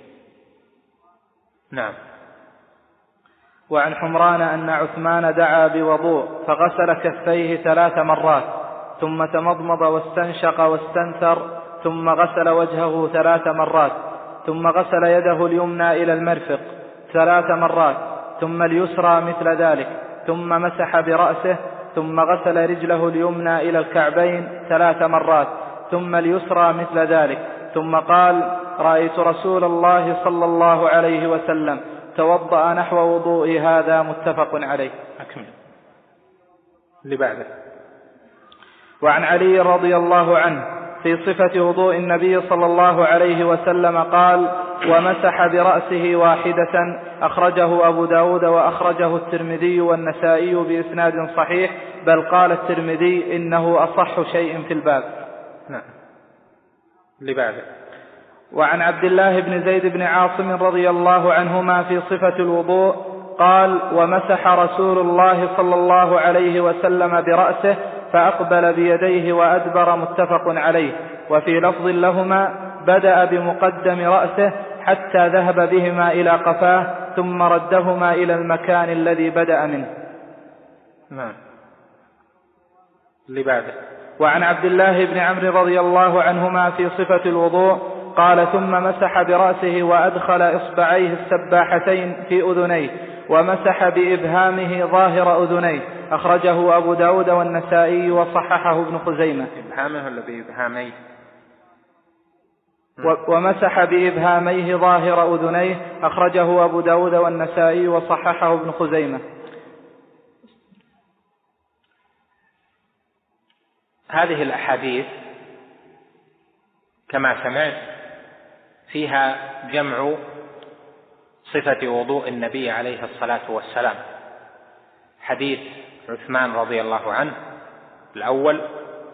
S1: نعم.
S2: وعن حمران أن عثمان دعا بوضوء فغسل كفيه 3 مرات، ثم تمضمض واستنشق واستنثر، ثم غسل وجهه 3 مرات، ثم غسل يده اليمنى إلى المرفق 3 مرات، ثم اليسرى مثل ذلك، ثم مسح برأسه، ثم غسل رجله اليمنى إلى الكعبين 3 مرات، ثم اليسرى مثل ذلك، ثم قال: رأيت رسول الله صلى الله عليه وسلم توضأ نحو وضوء هذا. متفق عليه.
S1: أكمل اللي بعده.
S2: وعن علي رضي الله عنه في صفة وضوء النبي صلى الله عليه وسلم قال: ومسح برأسه واحدة. أخرجه أبو داود وأخرجه الترمذي والنسائي بإسناد صحيح، بل قال الترمذي إنه أصح شيء في الباب.
S1: نعم. اللي بعده.
S2: وعن عبد الله بن زيد بن عاصم رضي الله عنهما في صفة الوضوء قال: ومسح رسول الله صلى الله عليه وسلم برأسه فأقبل بيديه وأدبر. متفق عليه. وفي لفظ لهما: بدأ بمقدم رأسه حتى ذهب بهما إلى قفاه، ثم ردهما إلى المكان الذي بدأ منه.
S1: نعم. اللي بعده.
S2: وعن عبد الله بن عمرو رضي الله عنهما في صفة الوضوء قال: ثم مسح برأسه وأدخل إصبعيه السباحتين في أذنيه، ومسح بإبهامه ظاهر أذنيه. أخرجه أبو داود والنسائي وصححه ابن خزيمة.
S1: إبهامه ولا بإبهاميه؟
S2: ومسح بإبهاميه ظاهر أذنيه. أخرجه أبو داود والنسائي وصححه ابن خزيمة.
S1: هذه الأحاديث كما سمعت فيها جمع صفة وضوء النبي عليه الصلاة والسلام: حديث عثمان رضي الله عنه الأول،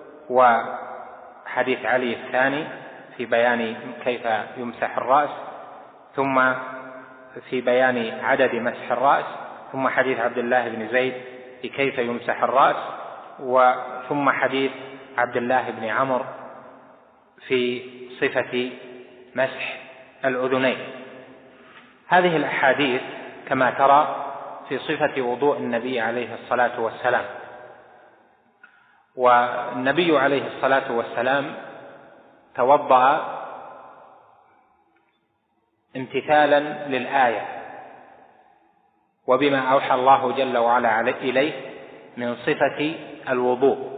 S1: وحديث علي الثاني في بيان كيف يمسح الرأس، ثم في بيان عدد مسح الرأس، ثم حديث عبد الله بن زيد في كيف يمسح الرأس، ثم حديث عبد الله بن عمرو في صفة مسح الأذنين. هذه الأحاديث كما ترى في صفة وضوء النبي عليه الصلاة والسلام. والنبي عليه الصلاة والسلام توضأ امتثالا للآية وبما أوحى الله جل وعلا إليه من صفة الوضوء،